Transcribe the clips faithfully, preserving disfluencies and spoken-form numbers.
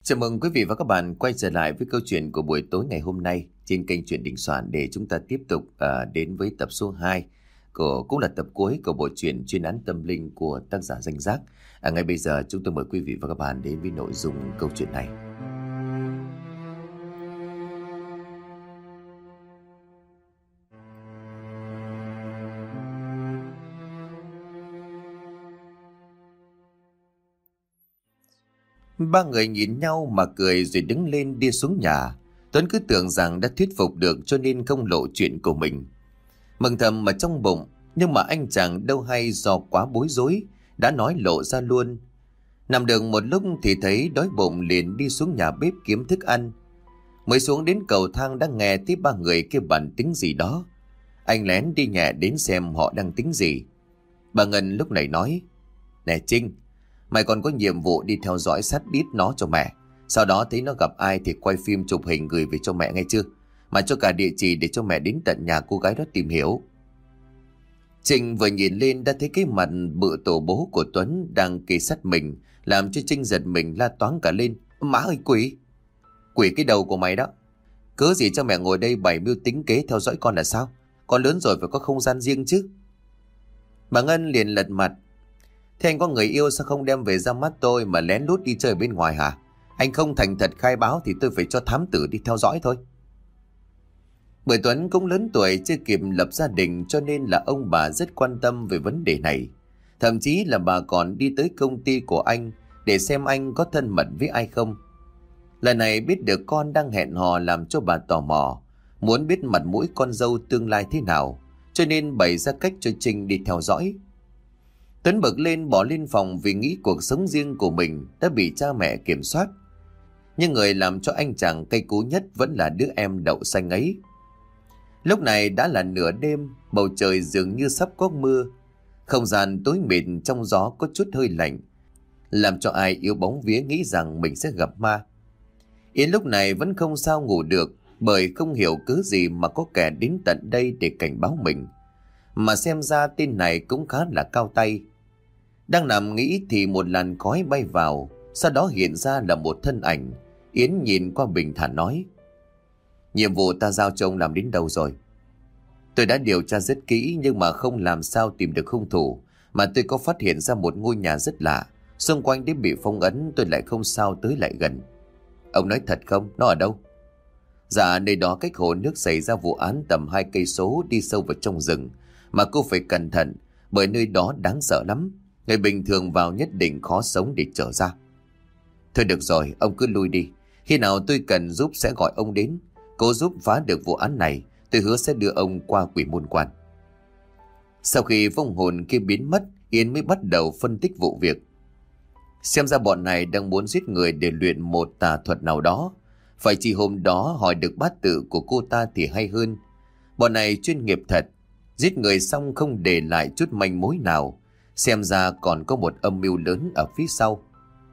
Chào mừng quý vị và các bạn quay trở lại với câu chuyện của buổi tối ngày hôm nay trên kênh Chuyện Đình Soạn để chúng ta tiếp tục uh, đến với tập số hai của cũng là tập cuối của bộ truyện Chuyên án tâm linh của tác giả Danh Giác. À, ngay bây giờ chúng tôi mời quý vị và các bạn đến với nội dung câu chuyện này. Ba người nhìn nhau mà cười rồi đứng lên đi xuống nhà. Tuấn cứ tưởng rằng đã thuyết phục được cho nên không lộ chuyện của mình. Mừng thầm mà trong bụng, nhưng mà anh chàng đâu hay do quá bối rối, đã nói lộ ra luôn. Nằm được một lúc thì thấy đói bụng liền đi xuống nhà bếp kiếm thức ăn. Mới xuống đến cầu thang đã nghe thấy ba người kia bàn tính gì đó. Anh lén đi nhẹ đến xem họ đang tính gì. Bà Ngân lúc này nói: "Nè Trinh, mày còn có nhiệm vụ đi theo dõi sát đít nó cho mẹ. Sau đó thấy nó gặp ai thì quay phim chụp hình gửi về cho mẹ nghe chưa? Mà cho cả địa chỉ để cho mẹ đến tận nhà cô gái đó tìm hiểu." Trinh vừa nhìn lên đã thấy cái mặt bự tổ bố của Tuấn đang kề sát mình, làm cho Trinh giật mình la toáng cả lên: "Má ơi, quỷ! Quỷ cái đầu của mày đó! Cớ gì cho mẹ ngồi đây bày mưu tính kế theo dõi con là sao? Con lớn rồi phải có không gian riêng chứ." Bà Ngân liền lật mặt: "Thế anh có người yêu sao không đem về ra mắt tôi mà lén lút đi chơi bên ngoài hả? Anh không thành thật khai báo thì tôi phải cho thám tử đi theo dõi thôi." Bởi Tuấn cũng lớn tuổi chưa kịp lập gia đình cho nên là ông bà rất quan tâm về vấn đề này. Thậm chí là bà còn đi tới công ty của anh để xem anh có thân mật với ai không. Lần này biết được con đang hẹn hò làm cho bà tò mò, muốn biết mặt mũi con dâu tương lai thế nào, cho nên bày ra cách cho Trinh đi theo dõi. Tuấn bực lên bỏ lên phòng vì nghĩ cuộc sống riêng của mình đã bị cha mẹ kiểm soát. Nhưng người làm cho anh chàng cay cú nhất vẫn là đứa em đậu xanh ấy. Lúc này đã là nửa đêm, bầu trời dường như sắp có mưa. Không gian tối mịt, trong gió có chút hơi lạnh, làm cho ai yếu bóng vía nghĩ rằng mình sẽ gặp ma. Yến lúc này vẫn không sao ngủ được, bởi không hiểu cớ gì mà có kẻ đến tận đây để cảnh báo mình. Mà xem ra tên này cũng khá là cao tay. Đang nằm nghĩ thì một làn khói bay vào, sau đó hiện ra là một thân ảnh. Yến nhìn qua bình thản nói: "Nhiệm vụ ta giao cho ông làm đến đâu rồi?" "Tôi đã điều tra rất kỹ nhưng mà không làm sao tìm được hung thủ. Mà tôi có phát hiện ra một ngôi nhà rất lạ, xung quanh đến bị phong ấn, tôi lại không sao tới lại gần." "Ông nói thật không? Nó ở đâu?" "Dạ, nơi đó cách hồ nước xảy ra vụ án tầm hai cây số, đi sâu vào trong rừng. Mà cô phải cẩn thận, bởi nơi đó đáng sợ lắm. Người bình thường vào nhất định khó sống để trở ra." "Thôi được rồi, ông cứ lui đi. Khi nào tôi cần giúp sẽ gọi ông đến. Cố giúp phá được vụ án này, tôi hứa sẽ đưa ông qua quỷ môn quan." Sau khi vong hồn kia biến mất, Yến mới bắt đầu phân tích vụ việc. Xem ra bọn này đang muốn giết người để luyện một tà thuật nào đó. Phải chỉ hôm đó hỏi được bát tự của cô ta thì hay hơn. Bọn này chuyên nghiệp thật, giết người xong không để lại chút manh mối nào. Xem ra còn có một âm mưu lớn ở phía sau.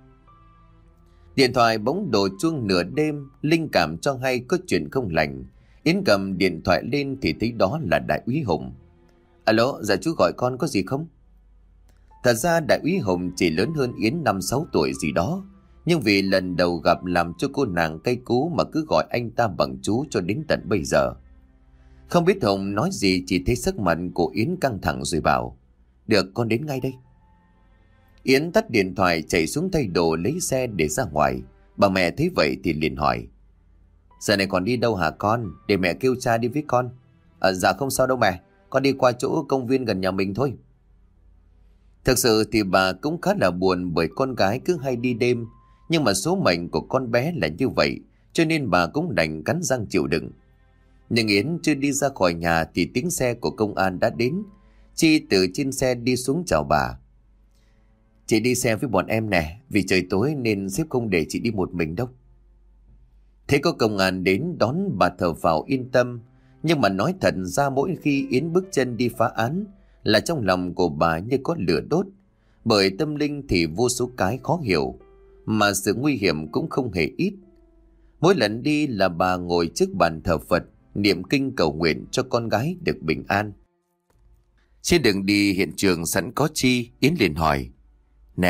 Điện thoại bỗng đổ chuông nửa đêm, linh cảm cho hay có chuyện không lành. Yến cầm điện thoại lên thì thấy đó là Đại úy Hùng. "Alo, dạ chú gọi con có gì không?" Thật ra Đại úy Hùng chỉ lớn hơn Yến năm sáu tuổi gì đó, nhưng vì lần đầu gặp làm cho cô nàng cay cú mà cứ gọi anh ta bằng chú cho đến tận bây giờ. Không biết Hùng nói gì, chỉ thấy sắc mặt của Yến căng thẳng rồi bảo: "Được, con đến ngay đây." Yến tắt điện thoại chạy xuống thay đồ lấy xe để ra ngoài. Bà mẹ thấy vậy thì liền hỏi: "Giờ này còn đi đâu hả con? Để mẹ kêu cha đi với con." À, "Dạ không sao đâu mẹ, con đi qua chỗ công viên gần nhà mình thôi." Thực sự thì bà cũng khá là buồn bởi con gái cứ hay đi đêm. Nhưng mà số mệnh của con bé là như vậy, cho nên bà cũng đành cắn răng chịu đựng. Nhưng Yến chưa đi ra khỏi nhà thì tiếng xe của công an đã đến. Chi từ trên xe đi xuống chào bà: "Chị đi xe với bọn em nè, vì trời tối nên sếp không để chị đi một mình đâu." Thế có công an đến đón bà thở phào yên tâm. Nhưng mà nói thật ra mỗi khi Yến bước chân đi phá án là trong lòng của bà như có lửa đốt. Bởi tâm linh thì vô số cái khó hiểu, mà sự nguy hiểm cũng không hề ít. Mỗi lần đi là bà ngồi trước bàn thờ Phật, niệm kinh cầu nguyện cho con gái được bình an. Trên đường đi hiện trường sẵn có Chi, Yến liền hỏi: "Nè,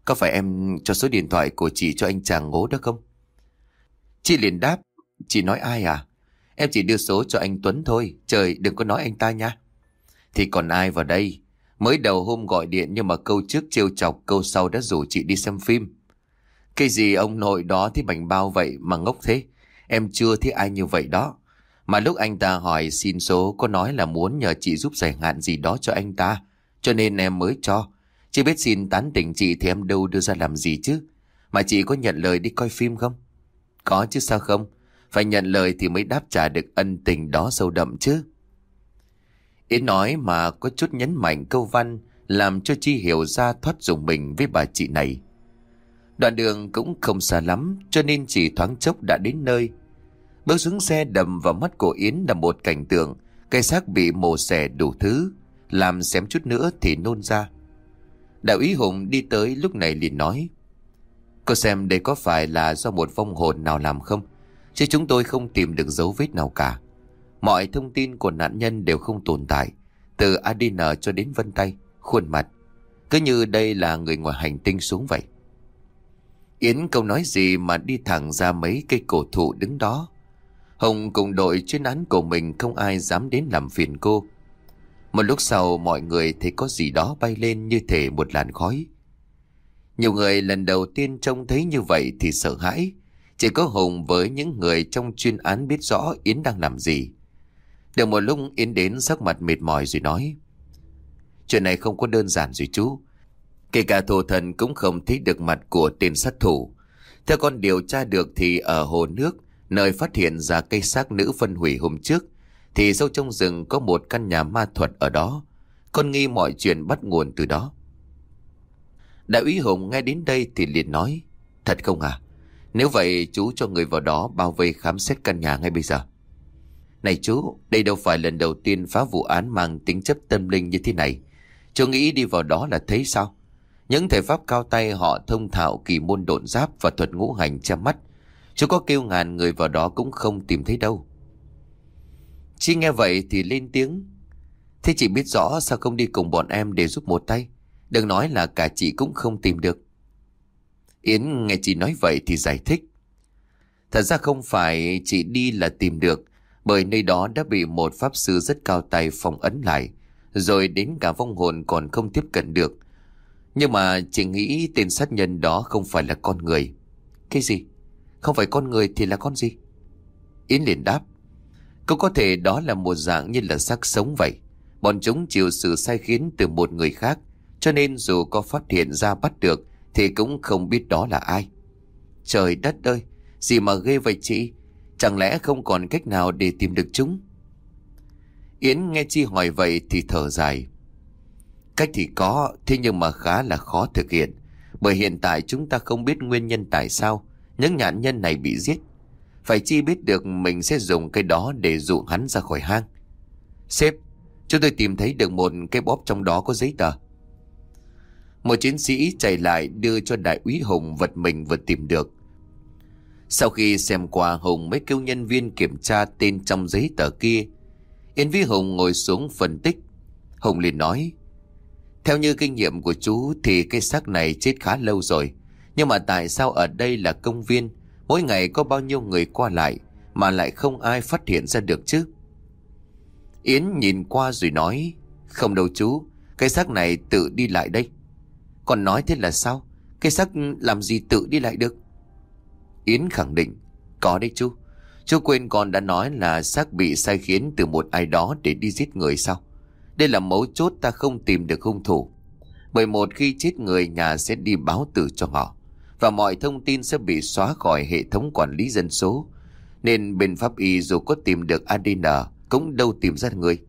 có phải em cho số điện thoại của chị cho anh chàng ngố đó không? Chị liền đáp, chị nói ai à? Em chỉ đưa số cho anh Tuấn thôi, trời đừng có nói anh ta nha. Thì còn ai vào đây? Mới đầu hôm gọi điện nhưng mà câu trước trêu chọc, câu sau đã rủ chị đi xem phim. Cái gì ông nội đó thì bảnh bao vậy mà ngốc thế? Em chưa thấy ai như vậy đó. Mà lúc anh ta hỏi xin số có nói là muốn nhờ chị giúp giải hạn gì đó cho anh ta, cho nên em mới cho. Chị biết xin tán tỉnh chị thì em đâu đưa ra làm gì chứ. Mà chị có nhận lời đi coi phim không? Có chứ sao không? Phải nhận lời thì mới đáp trả được ân tình đó sâu đậm chứ. Yến nói mà có chút nhấn mạnh câu văn, làm cho Chi hiểu ra thoát dùng mình với bà chị này. Đoạn đường cũng không xa lắm, cho nên chỉ thoáng chốc đã đến nơi. Bước xuống xe, đầm vào mắt của Yến là một cảnh tượng cây xác bị mổ xẻ đủ thứ, làm xém chút nữa thì nôn ra. Đại úy Hùng đi tới lúc này liền nói, cô xem đây có phải là do một vong hồn nào làm không? Chứ chúng tôi không tìm được dấu vết nào cả. Mọi thông tin của nạn nhân đều không tồn tại, từ a đê en cho đến vân tay, khuôn mặt, cứ như đây là người ngoài hành tinh xuống vậy. Yến không nói gì mà đi thẳng ra mấy cây cổ thụ đứng đó. Hồng cùng đội chuyên án của mình không ai dám đến làm phiền cô. Một lúc sau mọi người thấy có gì đó bay lên như thể một làn khói. Nhiều người lần đầu tiên trông thấy như vậy thì sợ hãi. Chỉ có Hùng với những người trong chuyên án biết rõ Yến đang làm gì. Được một lúc Yến đến sắc mặt mệt mỏi rồi nói, chuyện này không có đơn giản rồi chú. Kể cả thổ thần cũng không thấy được mặt của tên sát thủ. Theo con điều tra được thì ở hồ nước, nơi phát hiện ra cây xác nữ phân hủy hôm trước, thì sâu trong rừng có một căn nhà ma thuật ở đó. Con nghi mọi chuyện bắt nguồn từ đó. Đại úy Hùng nghe đến đây thì liền nói, thật không à? Nếu vậy chú cho người vào đó bao vây khám xét căn nhà ngay bây giờ. Này chú, đây đâu phải lần đầu tiên phá vụ án mang tính chất tâm linh như thế này. Chú nghĩ đi vào đó là thấy sao? Những thể pháp cao tay họ thông thạo kỳ môn độn giáp và thuật ngũ hành che mắt. Chú có kêu ngàn người vào đó cũng không tìm thấy đâu. Chi nghe vậy thì lên tiếng, thế chị biết rõ sao không đi cùng bọn em để giúp một tay? Đừng nói là cả chị cũng không tìm được. Yến nghe chị nói vậy thì giải thích, thật ra không phải chị đi là tìm được, bởi nơi đó đã bị một pháp sư rất cao tay phong ấn lại, rồi đến cả vong hồn còn không tiếp cận được. Nhưng mà chị nghĩ tên sát nhân đó không phải là con người. Cái gì? Không phải con người thì là con gì? Yến liền đáp, cũng có thể đó là một dạng như là xác sống vậy. Bọn chúng chịu sự sai khiến từ một người khác, cho nên dù có phát hiện ra bắt được thì cũng không biết đó là ai. Trời đất ơi, gì mà ghê vậy chị? Chẳng lẽ không còn cách nào để tìm được chúng? Yến nghe Chi hỏi vậy thì thở dài. Cách thì có, thế nhưng mà khá là khó thực hiện. Bởi hiện tại chúng ta không biết nguyên nhân tại sao những nạn nhân này bị giết. Phải Chi biết được mình sẽ dùng cái đó để dụ hắn ra khỏi hang. Sếp, chúng tôi tìm thấy được một cái bóp trong đó có giấy tờ. Một chiến sĩ chạy lại đưa cho đại úy Hùng vật mình vừa tìm được. Sau khi xem qua, Hùng mới kêu nhân viên kiểm tra tên trong giấy tờ kia. Yến với Hùng ngồi xuống phân tích. Hùng liền nói, theo như kinh nghiệm của chú thì cái xác này chết khá lâu rồi. Nhưng mà tại sao ở đây là công viên, mỗi ngày có bao nhiêu người qua lại mà lại không ai phát hiện ra được chứ? Yến nhìn qua rồi nói, không đâu chú, cái xác này tự đi lại đây. Còn nói thế là sao? Cái xác làm gì tự đi lại được? Yến khẳng định, có đấy chú. Chú quên con đã nói là xác bị sai khiến từ một ai đó để đi giết người sao? Đây là mấu chốt ta không tìm được hung thủ. Bởi một khi chết người, nhà sẽ đi báo tử cho họ, và mọi thông tin sẽ bị xóa khỏi hệ thống quản lý dân số. Nên bên pháp y dù có tìm được a đê en cũng đâu tìm ra người.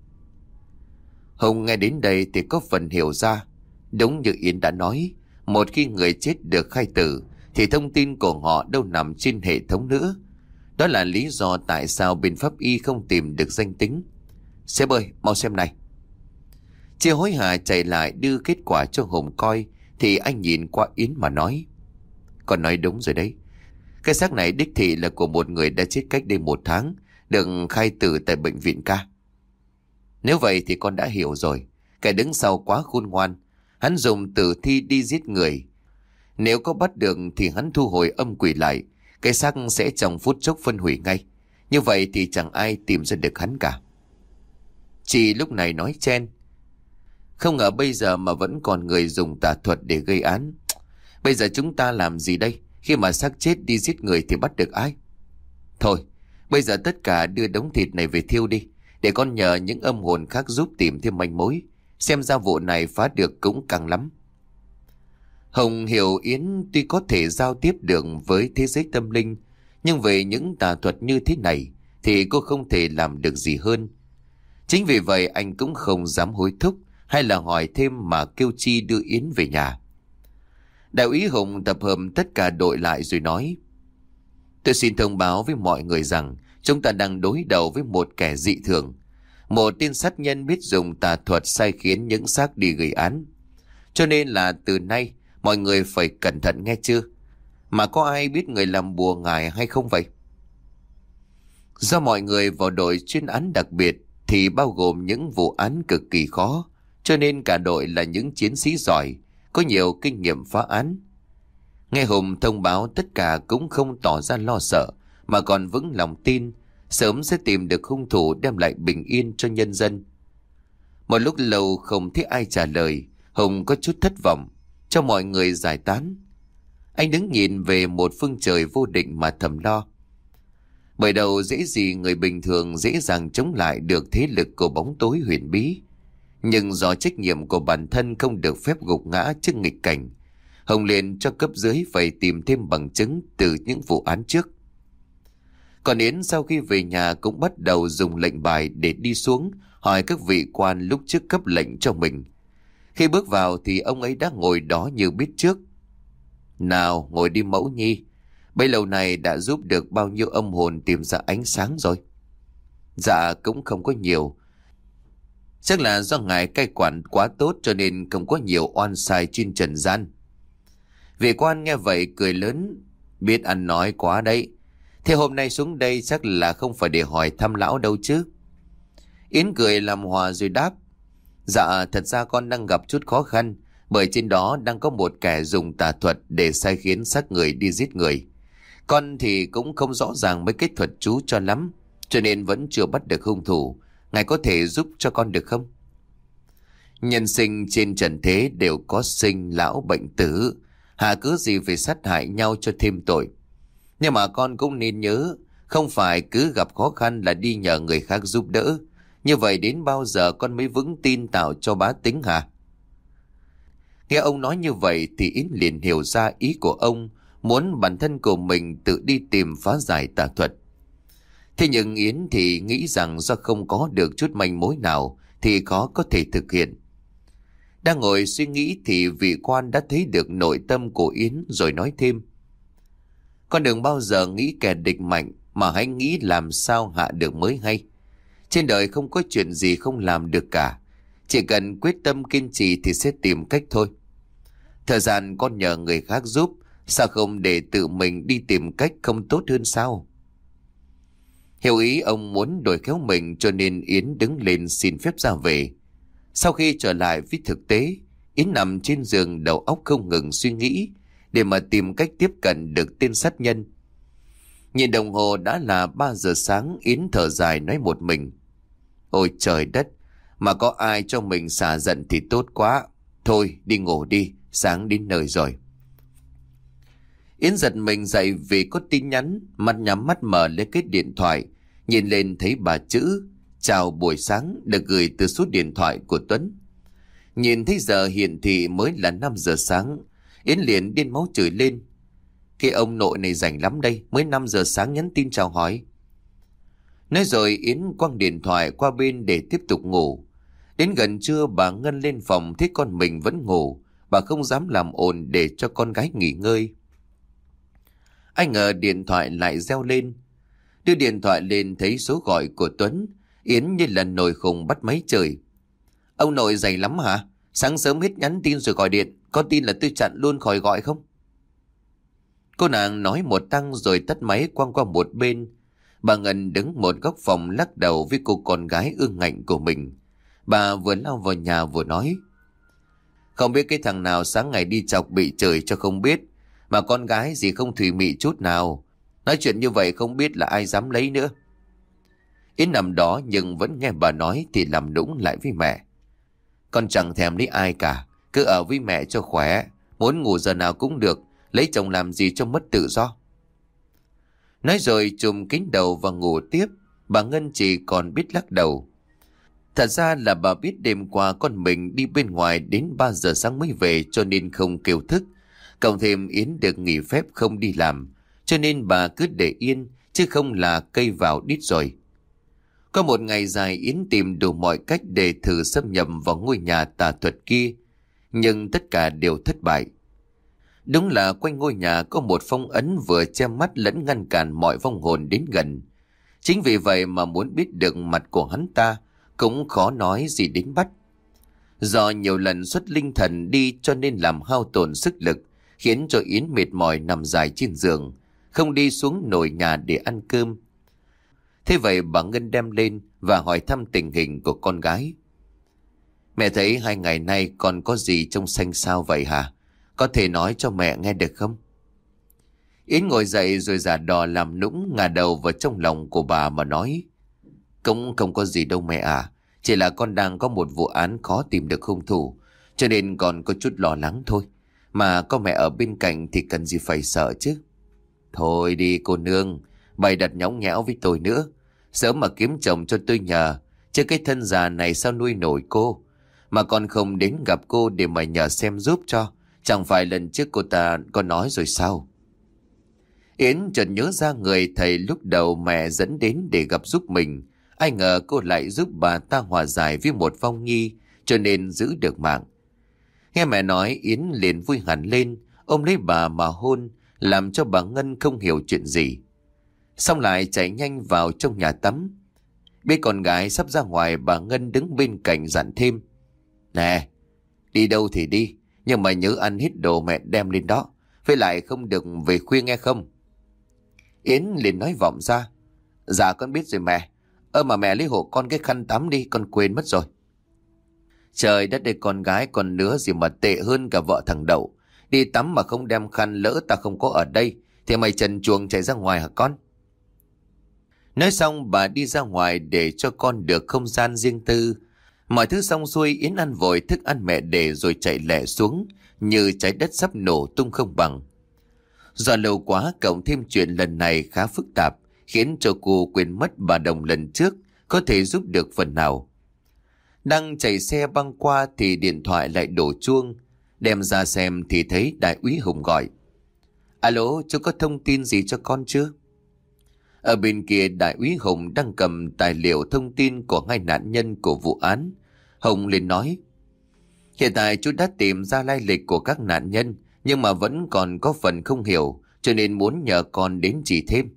Hùng nghe đến đây thì có phần hiểu ra. Đúng như Yến đã nói, một khi người chết được khai tử thì thông tin của họ đâu nằm trên hệ thống nữa. Đó là lý do tại sao bên pháp y không tìm được danh tính. Sếp ơi, mau xem này. Chị hối hả chạy lại đưa kết quả cho Hùng coi thì anh nhìn qua Yến mà nói, con nói đúng rồi đấy. Cái xác này đích thị là của một người đã chết cách đây một tháng, được khai tử tại bệnh viện ca. Nếu vậy thì con đã hiểu rồi. Kẻ đứng sau quá khôn ngoan. Hắn dùng tử thi đi giết người. Nếu có bắt được thì hắn thu hồi âm quỷ lại, cái xác sẽ trong phút chốc phân hủy ngay. Như vậy thì chẳng ai tìm ra được hắn cả. Chị lúc này nói chen: Không ngờ bây giờ mà vẫn còn người dùng tà thuật để gây án. Bây giờ chúng ta làm gì đây? Khi mà xác chết đi giết người thì bắt được ai? Thôi, bây giờ tất cả đưa đống thịt này về thiêu đi, để con nhờ những âm hồn khác giúp tìm thêm manh mối. Xem ra vụ này phá được cũng càng lắm. Hồng hiểu Yến tuy có thể giao tiếp được với thế giới tâm linh, nhưng về những tà thuật như thế này thì cô không thể làm được gì hơn. Chính vì vậy anh cũng không dám hối thúc hay là hỏi thêm mà kêu Chi đưa Yến về nhà. Đại úy Hùng tập hợp tất cả đội lại rồi nói: Tôi xin thông báo với mọi người rằng chúng ta đang đối đầu với một kẻ dị thường. Một tên sát nhân biết dùng tà thuật sai khiến những xác đi gây án. Cho nên là từ nay mọi người phải cẩn thận nghe chưa? Mà có ai biết người làm bùa ngài hay không vậy? Do mọi người vào đội chuyên án đặc biệt thì bao gồm những vụ án cực kỳ khó, cho nên cả đội là những chiến sĩ giỏi, có nhiều kinh nghiệm phá án. Nghe Hùng thông báo, tất cả cũng không tỏ ra lo sợ, mà còn vững lòng tin sớm sẽ tìm được hung thủ đem lại bình yên cho nhân dân. Một lúc lâu không thấy ai trả lời, Hùng có chút thất vọng, cho mọi người giải tán. Anh đứng nhìn về một phương trời vô định mà thầm lo. Bởi đầu dễ gì người bình thường dễ dàng chống lại được thế lực của bóng tối huyền bí. Nhưng do trách nhiệm của bản thân không được phép gục ngã trước nghịch cảnh, Hồng liền cho cấp dưới phải tìm thêm bằng chứng từ những vụ án trước. Còn Yến sau khi về nhà cũng bắt đầu dùng lệnh bài để đi xuống hỏi các vị quan lúc trước cấp lệnh cho mình. Khi bước vào thì ông ấy đã ngồi đó như biết trước. Nào ngồi đi Mẫu Nhi, bấy lâu này đã giúp được bao nhiêu âm hồn tìm ra ánh sáng rồi? Dạ cũng không có nhiều. Chắc là do ngài cai quản quá tốt cho nên không có nhiều oan sai trên trần gian. Vị quan nghe vậy cười lớn: Biết ăn nói quá đấy. Thế hôm nay xuống đây chắc là không phải để hỏi thăm lão đâu chứ? Yến cười làm hòa rồi đáp: Dạ thật ra con đang gặp chút khó khăn, bởi trên đó đang có một kẻ dùng tà thuật để sai khiến xác người đi giết người. Con thì cũng không rõ ràng mấy cái thuật chú cho lắm, cho nên vẫn chưa bắt được hung thủ. Ngài có thể giúp cho con được không? Nhân sinh trên trần thế đều có sinh lão bệnh tử, hà cớ gì phải sát hại nhau cho thêm tội. Nhưng mà con cũng nên nhớ, không phải cứ gặp khó khăn là đi nhờ người khác giúp đỡ. Như vậy đến bao giờ con mới vững tin tạo cho bá tính hả? Nghe ông nói như vậy thì Yến liền hiểu ra ý của ông, muốn bản thân của mình tự đi tìm phá giải tà thuật. Thế nhưng Yến thì nghĩ rằng do không có được chút manh mối nào thì khó có thể thực hiện. Đang ngồi suy nghĩ thì vị quan đã thấy được nội tâm của Yến rồi nói thêm: Con đừng bao giờ nghĩ kẻ địch mạnh, mà hãy nghĩ làm sao hạ được mới hay. Trên đời không có chuyện gì không làm được cả, chỉ cần quyết tâm kiên trì thì sẽ tìm cách thôi. Thời gian con nhờ người khác giúp, sao không để tự mình đi tìm cách không tốt hơn sao? Hiểu ý ông muốn đổi khéo mình, cho nên Yến đứng lên xin phép ra về. Sau khi trở lại với thực tế, Yến nằm trên giường đầu óc không ngừng suy nghĩ để mà tìm cách tiếp cận được tên sát nhân. Nhìn đồng hồ đã là ba giờ sáng, Yến thở dài nói một mình: Ôi trời đất, mà có ai cho mình xả giận thì tốt quá. Thôi đi ngủ đi, sáng đến nơi rồi. Yến giật mình dậy vì có tin nhắn, mặt nhắm mắt mở lấy cái điện thoại, nhìn lên thấy ba chữ chào buổi sáng được gửi từ số điện thoại của Tuấn. Nhìn thấy giờ hiển thị mới là năm giờ sáng, Yến liền điên máu chửi lên: Cái ông nội này rảnh lắm đây, mới năm giờ sáng nhắn tin chào hỏi. Nói rồi Yến quăng điện thoại qua bên để tiếp tục ngủ. Đến gần trưa bà Ngân lên phòng thấy con mình vẫn ngủ, bà không dám làm ồn để cho con gái nghỉ ngơi. Ai ngờ điện thoại lại reo lên. Đưa điện thoại lên thấy số gọi của Tuấn, Yến như là nồi khùng bắt máy trời: Ông nội rảnh lắm hả? Sáng sớm hết nhắn tin rồi gọi điện, có tin là tôi chặn luôn khỏi gọi không? Cô nàng nói một tăng rồi tắt máy quăng qua một bên. Bà Ngân đứng một góc phòng lắc đầu với cô con gái ương ngạnh của mình. Bà vừa lao vào nhà vừa nói: Không biết cái thằng nào sáng ngày đi chọc bị chửi cho không biết. Mà con gái gì không thùy mị chút nào. Nói chuyện như vậy không biết là ai dám lấy nữa. Yến nằm đó nhưng vẫn nghe bà nói thì làm nũng lại với mẹ. Con chẳng thèm lấy ai cả. Cứ ở với mẹ cho khỏe. Muốn ngủ giờ nào cũng được. Lấy chồng làm gì cho mất tự do. Nói rồi trùm kín đầu và ngủ tiếp. Bà Ngân chỉ còn biết lắc đầu. Thật ra là bà biết đêm qua con mình đi bên ngoài đến ba giờ sáng mới về cho nên không kêu thức. Cộng thêm Yến được nghỉ phép không đi làm, cho nên bà cứ để yên, chứ không là cây vào đít rồi. Có một ngày dài Yến tìm đủ mọi cách để thử xâm nhập vào ngôi nhà tà thuật kia, nhưng tất cả đều thất bại. Đúng là quanh ngôi nhà có một phong ấn vừa che mắt lẫn ngăn cản mọi vong hồn đến gần. Chính vì vậy mà muốn biết được mặt của hắn ta cũng khó nói gì đến bắt. Do nhiều lần xuất linh thần đi cho nên làm hao tổn sức lực, khiến cho Yến mệt mỏi nằm dài trên giường, không đi xuống nồi nhà để ăn cơm. Thế vậy bà Ngân đem lên và hỏi thăm tình hình của con gái. Mẹ thấy hai ngày nay con có gì trông xanh xao vậy hả? Có thể nói cho mẹ nghe được không? Yến ngồi dậy rồi giả đò làm nũng ngả đầu vào trong lòng của bà mà nói. Cũng không có gì đâu mẹ à. Chỉ là con đang có một vụ án khó tìm được hung thủ, cho nên còn có chút lo lắng thôi. Mà có mẹ ở bên cạnh thì cần gì phải sợ chứ. Thôi đi cô nương, bày đặt nhõng nhẽo với tôi nữa. Sớm mà kiếm chồng cho tôi nhờ, chứ cái thân già này sao nuôi nổi cô. Mà con không đến gặp cô để mà nhờ xem giúp cho. Chẳng phải lần trước cô ta có nói rồi sao? Yến chợt nhớ ra người thầy lúc đầu mẹ dẫn đến để gặp giúp mình. Ai ngờ cô lại giúp bà ta hòa giải với một vong nhi, cho nên giữ được mạng. Nghe mẹ nói Yến liền vui hẳn lên, ôm lấy bà mà hôn, làm cho bà Ngân không hiểu chuyện gì. Xong lại chạy nhanh vào trong nhà tắm. Biết con gái sắp ra ngoài, bà Ngân đứng bên cạnh dặn thêm. Nè, đi đâu thì đi, nhưng mà nhớ ăn hết đồ mẹ đem lên đó. Với lại không được về khuya nghe không? Yến liền nói vọng ra. Dạ con biết rồi mẹ. Ơ mà mẹ lấy hộ con cái khăn tắm đi, con quên mất rồi. Trời đất ơi, con gái còn nữa gì mà tệ hơn cả vợ thằng Đậu. Đi tắm mà không đem khăn, lỡ ta không có ở đây thì mày trần truồng chạy ra ngoài hả con? Nói xong bà đi ra ngoài để cho con được không gian riêng tư. Mọi thứ xong xuôi, Yến ăn vội thức ăn mẹ để rồi chạy lẹ xuống, như trái đất sắp nổ tung không bằng. Do lâu quá cộng thêm chuyện lần này khá phức tạp, khiến cho cô quên mất bà Đồng lần trước có thể giúp được phần nào. Đang chạy xe băng qua thì điện thoại lại đổ chuông. Đem ra xem thì thấy đại úy Hùng gọi. Alo, chú có thông tin gì cho con chưa? Ở bên kia đại úy Hùng đang cầm tài liệu thông tin của hai nạn nhân của vụ án. Hùng liền nói. Hiện tại chú đã tìm ra lai lịch của các nạn nhân, nhưng mà vẫn còn có phần không hiểu, cho nên muốn nhờ con đến chỉ thêm.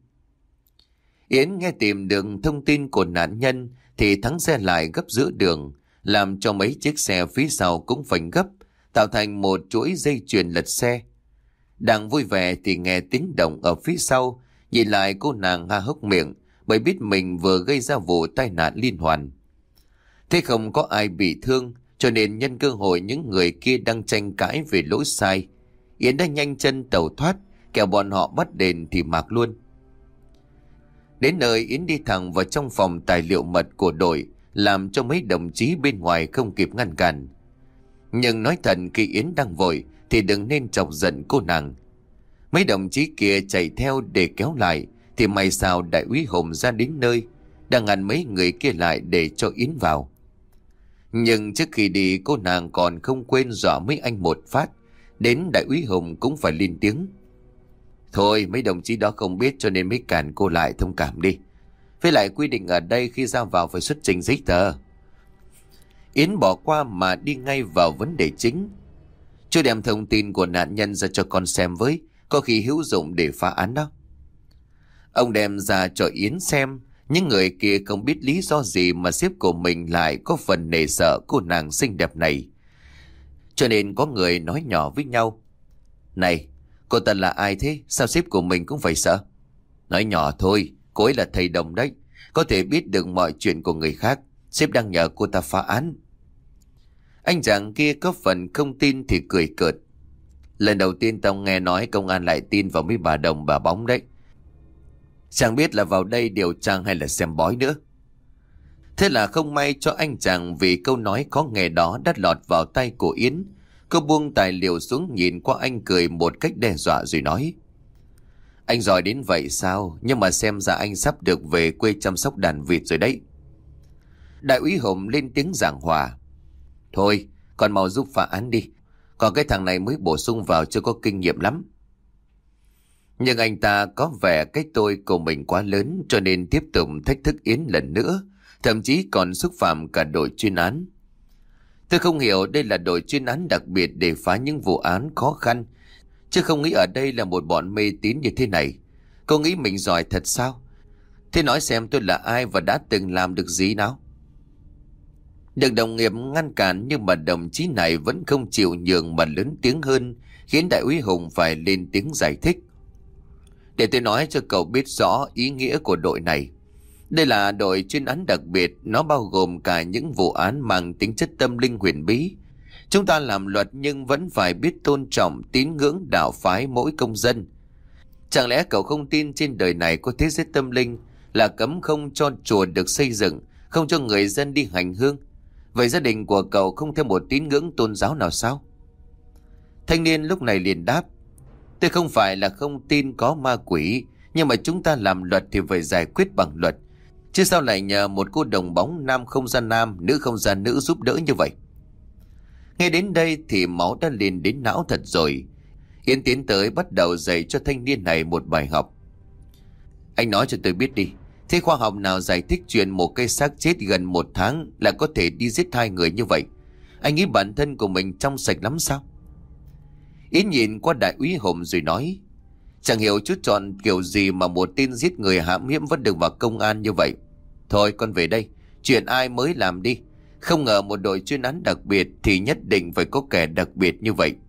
Yến nghe tìm được thông tin của nạn nhân thì thắng xe lại gấp giữa đường, làm cho mấy chiếc xe phía sau cũng phanh gấp, tạo thành một chuỗi dây chuyền lật xe. Đang vui vẻ thì nghe tiếng động ở phía sau, nhìn lại cô nàng ha hốc miệng, bởi biết mình vừa gây ra vụ tai nạn liên hoàn. Thế không có ai bị thương, cho nên nhân cơ hội những người kia đang tranh cãi về lỗi sai, Yến đã nhanh chân tẩu thoát, kẻo bọn họ bắt đền thì mạc luôn. Đến nơi, Yến đi thẳng vào trong phòng tài liệu mật của đội, làm cho mấy đồng chí bên ngoài không kịp ngăn cản. Nhưng nói thật, khi Yến đang vội thì đừng nên chọc giận cô nàng. Mấy đồng chí kia chạy theo để kéo lại, thì may sao đại úy Hùng ra đến nơi, đang ngăn mấy người kia lại để cho Yến vào. Nhưng trước khi đi, cô nàng còn không quên dọa mấy anh một phát, đến đại úy Hùng cũng phải lên tiếng. Thôi, mấy đồng chí đó không biết cho nên mới cản cô lại, thông cảm đi. Với lại quy định ở đây khi ra vào phải xuất trình giấy tờ. Yến bỏ qua mà đi ngay vào vấn đề chính. Chú đem thông tin của nạn nhân ra cho con xem với, có khi hữu dụng để phá án đó. Ông đem ra cho Yến xem. Những người kia không biết lý do gì mà sếp của mình lại có phần nể sợ cô nàng xinh đẹp này. Cho nên có người nói nhỏ với nhau. Này, cô ta là ai thế? Sao sếp của mình cũng phải sợ? Nói nhỏ thôi, cô ấy là thầy Đồng đấy, có thể biết được mọi chuyện của người khác. Sếp đang nhờ cô ta phá án. Anh chàng kia có phần không tin thì cười cợt. Lần đầu tiên tao nghe nói công an lại tin vào mấy bà đồng bà bóng đấy. Chẳng biết là vào đây điều tra hay là xem bói nữa. Thế là không may cho anh chàng vì câu nói khó nghe đó đã lọt vào tay của Yến. Cô buông tài liệu xuống nhìn qua anh cười một cách đe dọa rồi nói: Anh giỏi đến vậy sao? Nhưng mà xem ra anh sắp được về quê chăm sóc đàn vịt rồi đấy. Đại úy Hùng lên tiếng giảng hòa: Thôi, còn mau giúp phá án đi. Còn cái thằng này mới bổ sung vào chưa có kinh nghiệm lắm. Nhưng anh ta có vẻ cái tôi của mình quá lớn cho nên tiếp tục thách thức Yến lần nữa, thậm chí còn xúc phạm cả đội chuyên án. Tôi không hiểu đây là đội chuyên án đặc biệt để phá những vụ án khó khăn, chứ không nghĩ ở đây là một bọn mê tín như thế này. Cô nghĩ mình giỏi thật sao? Thế nói xem tôi là ai và đã từng làm được gì nào? Được đồng nghiệp ngăn cản nhưng mà đồng chí này vẫn không chịu nhường mà lớn tiếng hơn, khiến đại úy Hùng phải lên tiếng giải thích. Để tôi nói cho cậu biết rõ ý nghĩa của đội này. Đây là đội chuyên án đặc biệt, nó bao gồm cả những vụ án mang tính chất tâm linh huyền bí. Chúng ta làm luật nhưng vẫn phải biết tôn trọng tín ngưỡng đạo phái mỗi công dân. Chẳng lẽ cậu không tin trên đời này có thế giới tâm linh, là cấm không cho chùa được xây dựng, không cho người dân đi hành hương? Vậy gia đình của cậu không theo một tín ngưỡng tôn giáo nào sao? Thanh niên lúc này liền đáp: Tôi không phải là không tin có ma quỷ, nhưng mà chúng ta làm luật thì phải giải quyết bằng luật, chứ sao lại nhờ một cô đồng bóng nam không ra nam, nữ không ra nữ giúp đỡ như vậy? Nghe đến đây thì máu đã lên đến não thật rồi. Yến tiến tới bắt đầu dạy cho thanh niên này một bài học. Anh nói cho tôi biết đi, thế khoa học nào giải thích chuyện một cây xác chết gần một tháng là có thể đi giết hai người như vậy? Anh nghĩ bản thân của mình trong sạch lắm sao? Yến nhìn qua đại úy Hùng rồi nói: Chẳng hiểu chút chọn kiểu gì mà một tên giết người hãm hiếp vẫn được vào công an như vậy. Thôi con về đây, chuyện ai mới làm đi. Không ngờ một đội chuyên án đặc biệt thì nhất định phải có kẻ đặc biệt như vậy.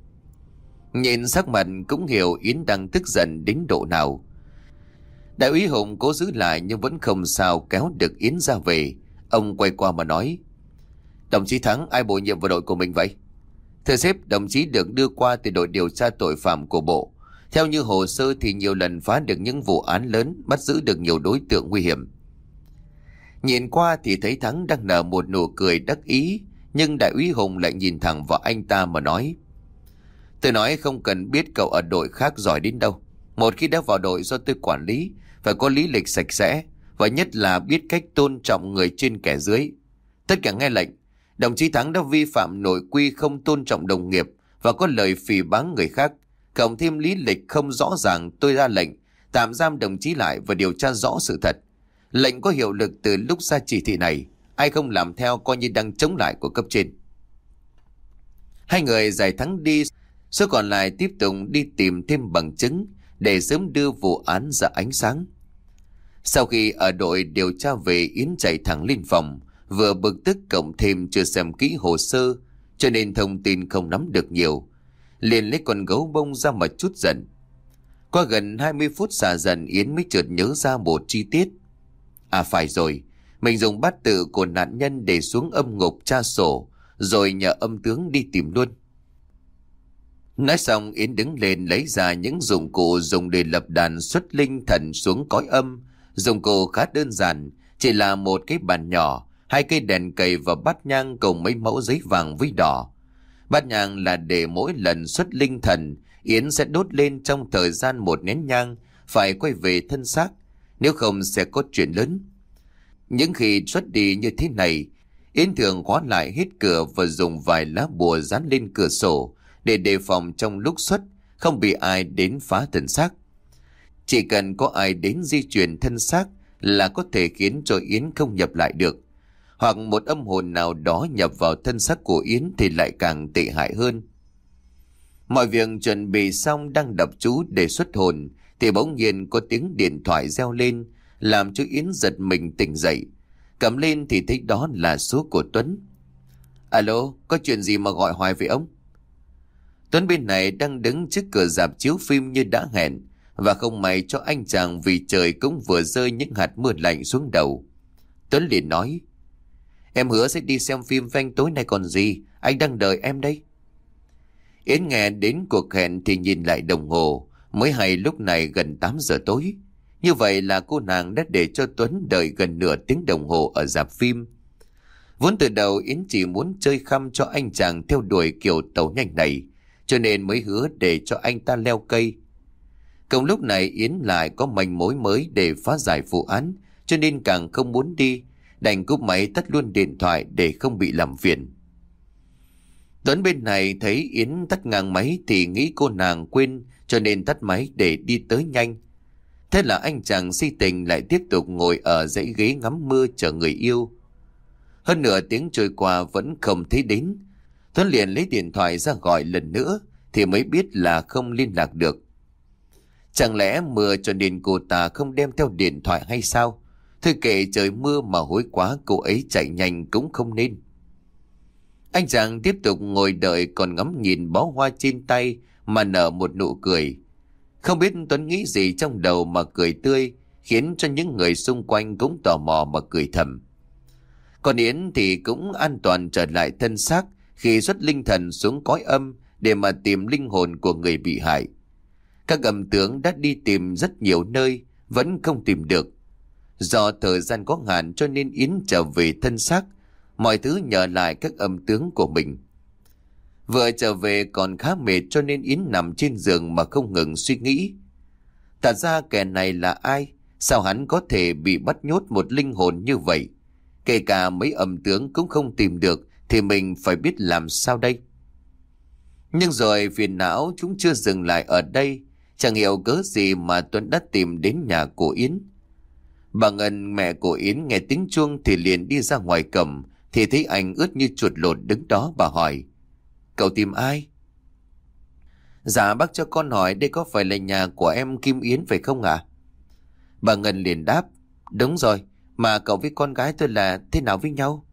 Nhìn sắc mặt cũng hiểu Yến đang tức giận đến độ nào. Đại úy Hùng cố giữ lại nhưng vẫn không sao kéo được Yến ra về. Ông quay qua mà nói: Đồng chí Thắng, ai bổ nhiệm vào đội của mình vậy? Thưa sếp, đồng chí được đưa qua từ đội điều tra tội phạm của bộ. Theo như hồ sơ thì nhiều lần phá được những vụ án lớn, bắt giữ được nhiều đối tượng nguy hiểm. Nhìn qua thì thấy Thắng đang nở một nụ cười đắc ý, nhưng đại úy Hùng lại nhìn thẳng vào anh ta mà nói: Tôi nói không cần biết cậu ở đội khác giỏi đến đâu. Một khi đã vào đội do tôi quản lý, phải có lý lịch sạch sẽ, và nhất là biết cách tôn trọng người trên kẻ dưới. Tất cả nghe lệnh. Đồng chí Thắng đã vi phạm nội quy không tôn trọng đồng nghiệp và có lời phỉ báng người khác. Cộng thêm lý lịch không rõ ràng, tôi ra lệnh tạm giam đồng chí lại và điều tra rõ sự thật. Lệnh có hiệu lực từ lúc ra chỉ thị này. Ai không làm theo coi như đang chống lại của cấp trên. Hai người giải Thắng đi, số còn lại tiếp tục đi tìm thêm bằng chứng để sớm đưa vụ án ra ánh sáng. Sau khi ở đội điều tra về, Yến chạy thẳng lên phòng, vừa bực tức cộng thêm chưa xem kỹ hồ sơ cho nên thông tin không nắm được nhiều. Liền lấy con gấu bông ra mà chút giận. Qua gần hai mươi phút xả dần, Yến mới chợt nhớ ra một chi tiết. À phải rồi, mình dùng bát tự của nạn nhân để xuống âm ngục tra sổ, rồi nhờ âm tướng đi tìm luôn. Nói xong, Yến đứng lên lấy ra những dụng cụ dùng để lập đàn xuất linh thần xuống cõi âm. Dụng cụ khá đơn giản, chỉ là một cái bàn nhỏ, hai cây đèn cầy và bát nhang cùng mấy mẫu giấy vàng với đỏ. Bát nhang là để mỗi lần xuất linh thần, Yến sẽ đốt lên trong thời gian một nén nhang, phải quay về thân xác, nếu không sẽ có chuyện lớn. Những khi xuất đi như thế này, Yến thường khóa lại hết cửa và dùng vài lá bùa dán lên cửa sổ để đề phòng trong lúc xuất không bị ai đến phá thân xác. Chỉ cần có ai đến di chuyển thân xác là có thể khiến cho Yến không nhập lại được, hoặc một âm hồn nào đó nhập vào thân xác của Yến thì lại càng tệ hại hơn. Mọi việc chuẩn bị xong đang đọc chú để xuất hồn thì bỗng nhiên có tiếng điện thoại reo lên, làm cho Yến giật mình tỉnh dậy. Cầm lên thì thấy đó là số của Tuấn. Alo, có chuyện gì mà gọi hoài vậy ông? Tuấn bên này đang đứng trước cửa rạp chiếu phim như đã hẹn, và không may cho anh chàng vì trời cũng vừa rơi những hạt mưa lạnh xuống đầu. Tuấn liền nói: Em hứa sẽ đi xem phim với anh tối nay còn gì. Anh đang đợi em đây. Yến nghe đến cuộc hẹn thì nhìn lại đồng hồ. Mới hay lúc này gần tám giờ tối. Như vậy là cô nàng đã để cho Tuấn đợi gần nửa tiếng đồng hồ ở rạp phim. Vốn từ đầu Yến chỉ muốn chơi khăm cho anh chàng theo đuổi kiểu tàu nhanh này, cho nên mới hứa để cho anh ta leo cây. Cùng lúc này Yến lại có manh mối mới để phá giải vụ án, cho nên càng không muốn đi, đành cúp máy tắt luôn điện thoại để không bị làm phiền. Tuấn bên này thấy Yến tắt ngang máy thì nghĩ cô nàng quên, cho nên tắt máy để đi tới nhanh. Thế là anh chàng si tình lại tiếp tục ngồi ở dãy ghế ngắm mưa chờ người yêu. Hơn nửa tiếng trôi qua vẫn không thấy đến. Tuấn liền lấy điện thoại ra gọi lần nữa thì mới biết là không liên lạc được. Chẳng lẽ mưa cho nên cô ta không đem theo điện thoại hay sao? Thôi kệ, trời mưa mà hối quá, cô ấy chạy nhanh cũng không nên. Anh chàng tiếp tục ngồi đợi, còn ngắm nhìn bó hoa trên tay mà nở một nụ cười. Không biết Tuấn nghĩ gì trong đầu mà cười tươi, khiến cho những người xung quanh cũng tò mò mà cười thầm. Còn Yến thì cũng an toàn trở lại thân xác khi xuất linh thần xuống cõi âm để mà tìm linh hồn của người bị hại. Các âm tướng đã đi tìm rất nhiều nơi, vẫn không tìm được. Do thời gian có hạn cho nên Yến trở về thân xác, mọi thứ nhờ lại các âm tướng của mình. Vừa trở về còn khá mệt cho nên Yến nằm trên giường mà không ngừng suy nghĩ. Thật ra kẻ này là ai? Sao hắn có thể bị bắt nhốt một linh hồn như vậy? Kể cả mấy âm tướng cũng không tìm được thì mình phải biết làm sao đây? Nhưng rồi phiền não chúng chưa dừng lại ở đây. Chẳng hiểu cớ gì mà Tuấn đã tìm đến nhà của Yến. Bà Ngân, mẹ của Yến, nghe tiếng chuông thì liền đi ra ngoài cổng, thì thấy anh ướt như chuột lột đứng đó. Bà hỏi: "Cậu tìm ai?" "Dạ bác cho con hỏi đây có phải là nhà của em Kim Yến phải không ạ?" À? Bà Ngân liền đáp: "Đúng rồi, mà cậu với con gái tôi là thế nào với nhau?"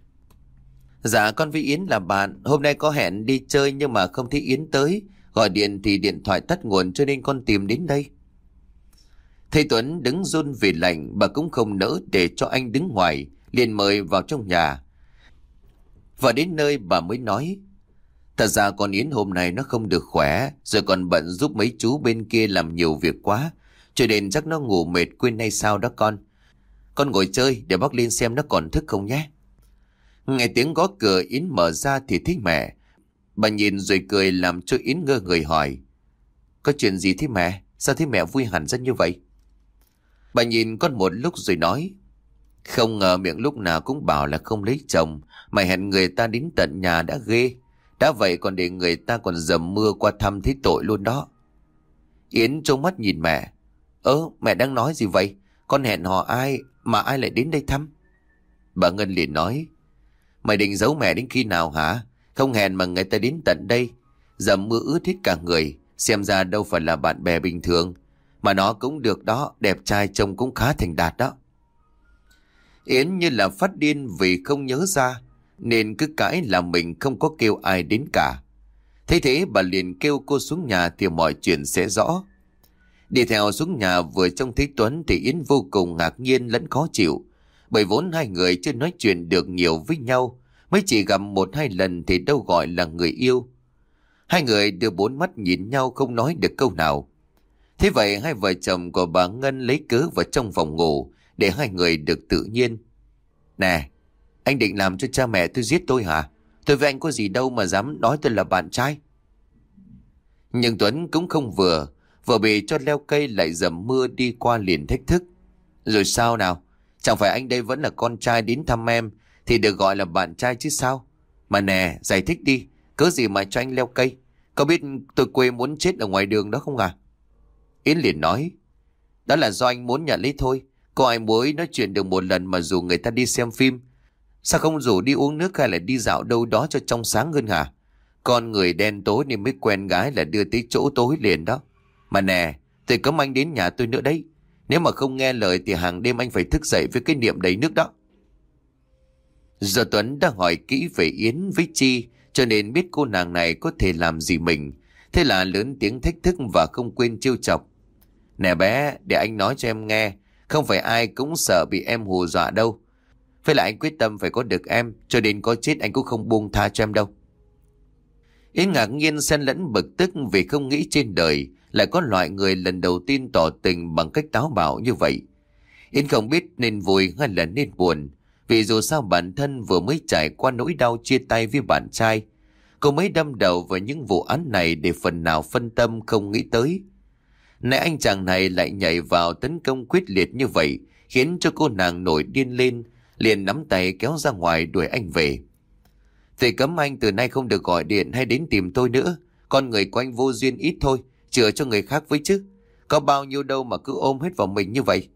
"Dạ con với Yến là bạn, hôm nay có hẹn đi chơi nhưng mà không thấy Yến tới, gọi điện thì điện thoại tắt nguồn cho nên con tìm đến đây." Thấy Tuấn đứng run vì lạnh, bà cũng không nỡ để cho anh đứng ngoài, liền mời vào trong nhà. Và đến nơi bà mới nói: "Thật ra con Yến hôm nay nó không được khỏe, rồi còn bận giúp mấy chú bên kia làm nhiều việc quá, cho nên chắc nó ngủ mệt quên hay sao đó con. Con ngồi chơi để bác lên xem nó còn thức không nhé." Nghe tiếng gõ cửa Yến mở ra thì thấy mẹ. Bà nhìn rồi cười làm cho Yến ngơ người hỏi: "Có chuyện gì thế mẹ? Sao thấy mẹ vui hẳn ra như vậy?" Bà nhìn con một lúc rồi nói: "Không ngờ miệng lúc nào cũng bảo là không lấy chồng, mày hẹn người ta đến tận nhà đã ghê. Đã vậy còn để người ta còn dầm mưa qua thăm thấy tội luôn đó." Yến trông mắt nhìn mẹ: "Ơ, mẹ đang nói gì vậy? Con hẹn hò ai mà ai lại đến đây thăm?" Bà Ngân liền nói: "Mày định giấu mẹ đến khi nào hả? Không hẹn mà người ta đến tận đây. Dầm mưa ướt hết cả người, xem ra đâu phải là bạn bè bình thường. Mà nó cũng được đó, đẹp trai trông cũng khá thành đạt đó." Yến như là phát điên vì không nhớ ra, nên cứ cãi là mình không có kêu ai đến cả. Thế thế bà liền kêu cô xuống nhà thì mọi chuyện sẽ rõ. Đi theo xuống nhà vừa trông thấy Tuấn thì Yến vô cùng ngạc nhiên lẫn khó chịu. Bởi vốn hai người chưa nói chuyện được nhiều với nhau, mới chỉ gặp một hai lần thì đâu gọi là người yêu. Hai người đưa bốn mắt nhìn nhau không nói được câu nào. Thế vậy hai vợ chồng của bà Ngân lấy cớ vào trong phòng ngủ để hai người được tự nhiên. "Nè, anh định làm cho cha mẹ tôi giết tôi hả? Tôi với anh có gì đâu mà dám nói tôi là bạn trai." Nhưng Tuấn cũng không vừa, vừa bị cho leo cây lại dầm mưa đi qua liền thách thức: "Rồi sao nào? Chẳng phải anh đây vẫn là con trai đến thăm em thì được gọi là bạn trai chứ sao? Mà nè, giải thích đi, cớ gì mà cho anh leo cây? Có biết tôi quê muốn chết ở ngoài đường đó không à?" Yến liền nói: "Đó là do anh muốn nhận lấy thôi. Có ai mới nói chuyện được một lần mà rủ người ta đi xem phim? Sao không rủ đi uống nước hay là đi dạo đâu đó cho trong sáng hơn hả? Con người đen tối nên mới quen gái là đưa tới chỗ tối liền đó. Mà nè, tôi cấm anh đến nhà tôi nữa đấy. Nếu mà không nghe lời thì hàng đêm anh phải thức dậy với cái niệm đầy nước đó." Giờ Tuấn đã hỏi kỹ về Yến với Chi, cho nên biết cô nàng này có thể làm gì mình. Thế là lớn tiếng thách thức và không quên trêu chọc: "Nè bé, để anh nói cho em nghe, không phải ai cũng sợ bị em hù dọa đâu. Với lại anh quyết tâm phải có được em, cho đến có chết anh cũng không buông tha cho em đâu. Yến ngạc nhiên xen lẫn bực tức vì không nghĩ trên đời lại có loại người lần đầu tiên tỏ tình bằng cách táo bạo như vậy. Yến không biết nên vui hay là nên buồn, vì dù sao bản thân vừa mới trải qua nỗi đau chia tay với bạn trai. Cô mới đâm đầu vào những vụ án này để phần nào phân tâm không nghĩ tới. Này anh chàng này lại nhảy vào tấn công quyết liệt như vậy, khiến cho cô nàng nổi điên lên, liền nắm tay kéo ra ngoài đuổi anh về. Thầy cấm anh từ nay không được gọi điện hay đến tìm tôi nữa. Con người của anh vô duyên ít thôi, chữa cho người khác với chứ. Có bao nhiêu đâu mà cứ ôm hết vào mình như vậy.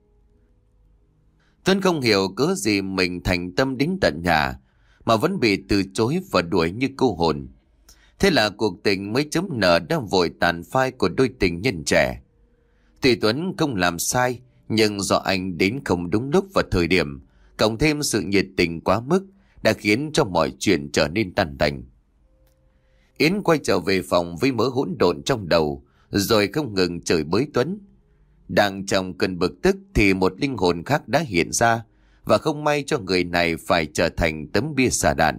Tuấn không hiểu cớ gì mình thành tâm đến tận nhà mà vẫn bị từ chối và đuổi như cô hồn. Thế là cuộc tình mới chấm nở đã vội tàn phai của đôi tình nhân trẻ. Tuy Tuấn không làm sai, nhưng do anh đến không đúng lúc và thời điểm, cộng thêm sự nhiệt tình quá mức, đã khiến cho mọi chuyện trở nên tan tành. Yến quay trở về phòng với mớ hỗn độn trong đầu, rồi không ngừng chửi bới Tuấn. Đang trong cơn bực tức thì một linh hồn khác đã hiện ra, và không may cho người này phải trở thành tấm bia xả đạn.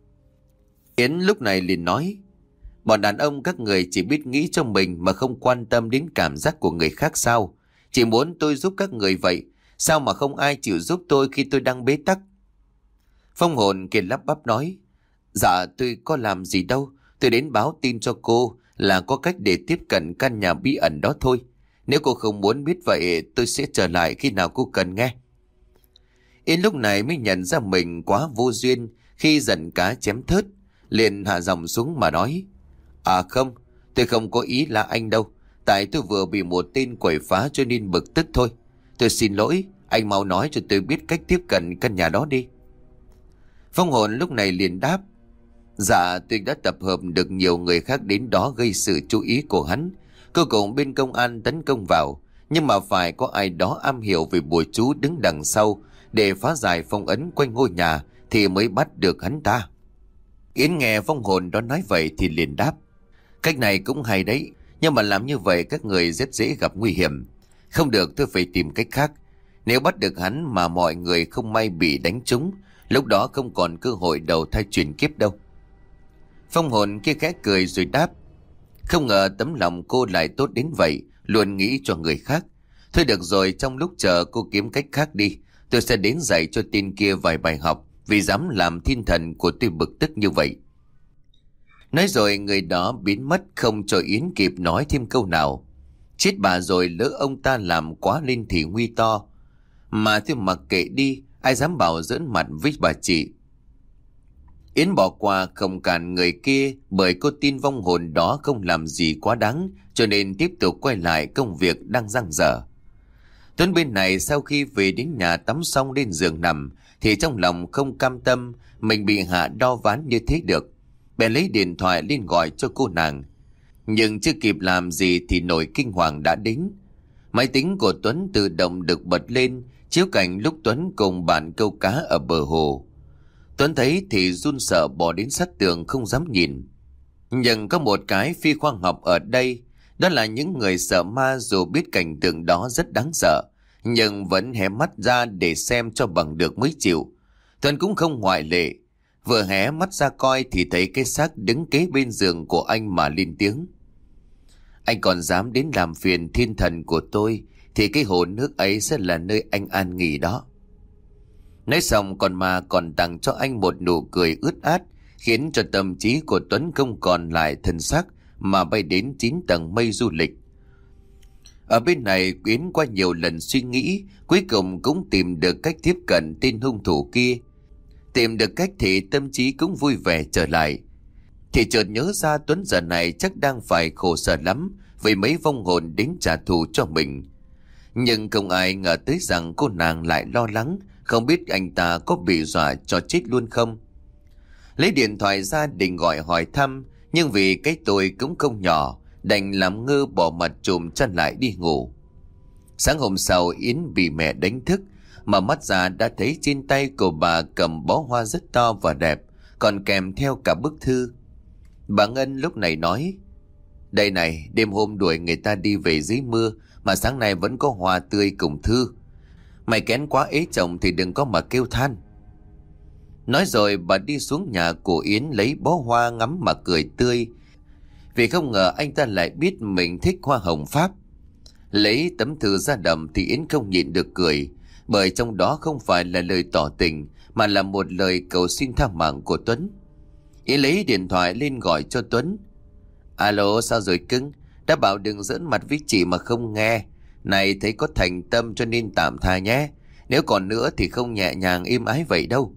Yến lúc này liền nói: bọn đàn ông các người chỉ biết nghĩ cho mình mà không quan tâm đến cảm giác của người khác sao? Chỉ muốn tôi giúp các người vậy, sao mà không ai chịu giúp tôi khi tôi đang bế tắc? Phong hồn kia lắp bắp nói: dạ tôi có làm gì đâu, tôi đến báo tin cho cô là có cách để tiếp cận căn nhà bí ẩn đó thôi. Nếu cô không muốn biết vậy, tôi sẽ trở lại khi nào cô cần nghe. Yến lúc này mới nhận ra mình quá vô duyên khi giận cá chém thớt, liền hạ giọng xuống mà nói: à không, tôi không có ý là anh đâu, tại tôi vừa bị một tên quậy phá cho nên bực tức thôi. Tôi xin lỗi, anh mau nói cho tôi biết cách tiếp cận căn nhà đó đi. Phong hồn lúc này liền đáp: dạ tôi đã tập hợp được nhiều người khác đến đó gây sự chú ý của hắn. Cuối cùng bên công an tấn công vào, nhưng mà phải có ai đó am hiểu về bùa chú đứng đằng sau để phá giải phong ấn quanh ngôi nhà thì mới bắt được hắn ta. Yến nghe phong hồn đó nói vậy thì liền đáp: cách này cũng hay đấy, nhưng mà làm như vậy các người rất dễ gặp nguy hiểm. Không được, tôi phải tìm cách khác. Nếu bắt được hắn mà mọi người không may bị đánh trúng, lúc đó không còn cơ hội đầu thai chuyển kiếp đâu. Phong hồn kia khẽ cười rồi đáp: không ngờ tấm lòng cô lại tốt đến vậy, luôn nghĩ cho người khác. Thôi được rồi, trong lúc chờ cô kiếm cách khác đi, tôi sẽ đến dạy cho tên kia vài bài học vì dám làm thiên thần của tôi bực tức như vậy. Nói rồi người đó biến mất, không cho Yến kịp nói thêm câu nào. Chết bà rồi, lỡ ông ta làm quá lên thì nguy to. Mà thôi mặc kệ đi, ai dám bảo giỡn mặt với bà chị. Yến bỏ qua không cản người kia, bởi cô tin vong hồn đó không làm gì quá đáng, cho nên tiếp tục quay lại công việc đang dang dở. Tuấn bên này sau khi về đến nhà tắm xong lên giường nằm thì trong lòng không cam tâm mình bị hạ đo ván như thế được. Bèn lấy điện thoại lên gọi cho cô nàng. Nhưng chưa kịp làm gì thì nỗi kinh hoàng đã đến. Máy tính của Tuấn tự động được bật lên, chiếu cảnh lúc Tuấn cùng bạn câu cá ở bờ hồ. Tuấn thấy thì run sợ bỏ đến sát tường không dám nhìn. Nhưng có một cái phi khoa học ở đây, đó là những người sợ ma dù biết cảnh tượng đó rất đáng sợ, nhưng vẫn hé mắt ra để xem cho bằng được mới chịu. Tuấn cũng không ngoại lệ. Vừa hé mắt ra coi thì thấy cái xác đứng kế bên giường của anh mà lên tiếng: anh còn dám đến làm phiền thiên thần của tôi thì cái hồ nước ấy sẽ là nơi anh an nghỉ đó. Nói xong còn mà còn tặng cho anh một nụ cười ướt át, khiến cho tâm trí của Tuấn không còn lại thân xác mà bay đến chín tầng mây du lịch. Ở bên này Yến qua nhiều lần suy nghĩ, cuối cùng cũng tìm được cách tiếp cận tên hung thủ kia. Tìm được cách thì tâm trí cũng vui vẻ trở lại. Thì chợt nhớ ra Tuấn giờ này chắc đang phải khổ sở lắm vì mấy vong hồn đến trả thù cho mình. Nhưng không ai ngờ tới rằng cô nàng lại lo lắng, không biết anh ta có bị dọa cho chết luôn không. Lấy điện thoại ra định gọi hỏi thăm, nhưng vì cái tôi cũng không nhỏ, đành làm ngơ bỏ mặt trùm chăn lại đi ngủ. Sáng hôm sau Yến bị mẹ đánh thức, mà mắt ra đã thấy trên tay của bà cầm bó hoa rất to và đẹp, còn kèm theo cả bức thư. Bà Ngân lúc này nói: đây này, đêm hôm đuổi người ta đi về dưới mưa mà sáng nay vẫn có hoa tươi cùng thư. Mày kén quá ế chồng thì đừng có mà kêu than. Nói rồi bà đi xuống nhà của Yến lấy bó hoa ngắm mà cười tươi. Vì không ngờ anh ta lại biết mình thích hoa hồng Pháp. Lấy tấm thư ra đầm thì Yến không nhịn được cười, bởi trong đó không phải là lời tỏ tình mà là một lời cầu xin tha mạng của Tuấn. Yến lấy điện thoại lên gọi cho Tuấn. Alo, sao rồi cưng? Đã bảo đừng giỡn mặt với chị mà không nghe. Này, thấy có thành tâm cho nên tạm tha nhé. Nếu còn nữa thì không nhẹ nhàng êm ái vậy đâu.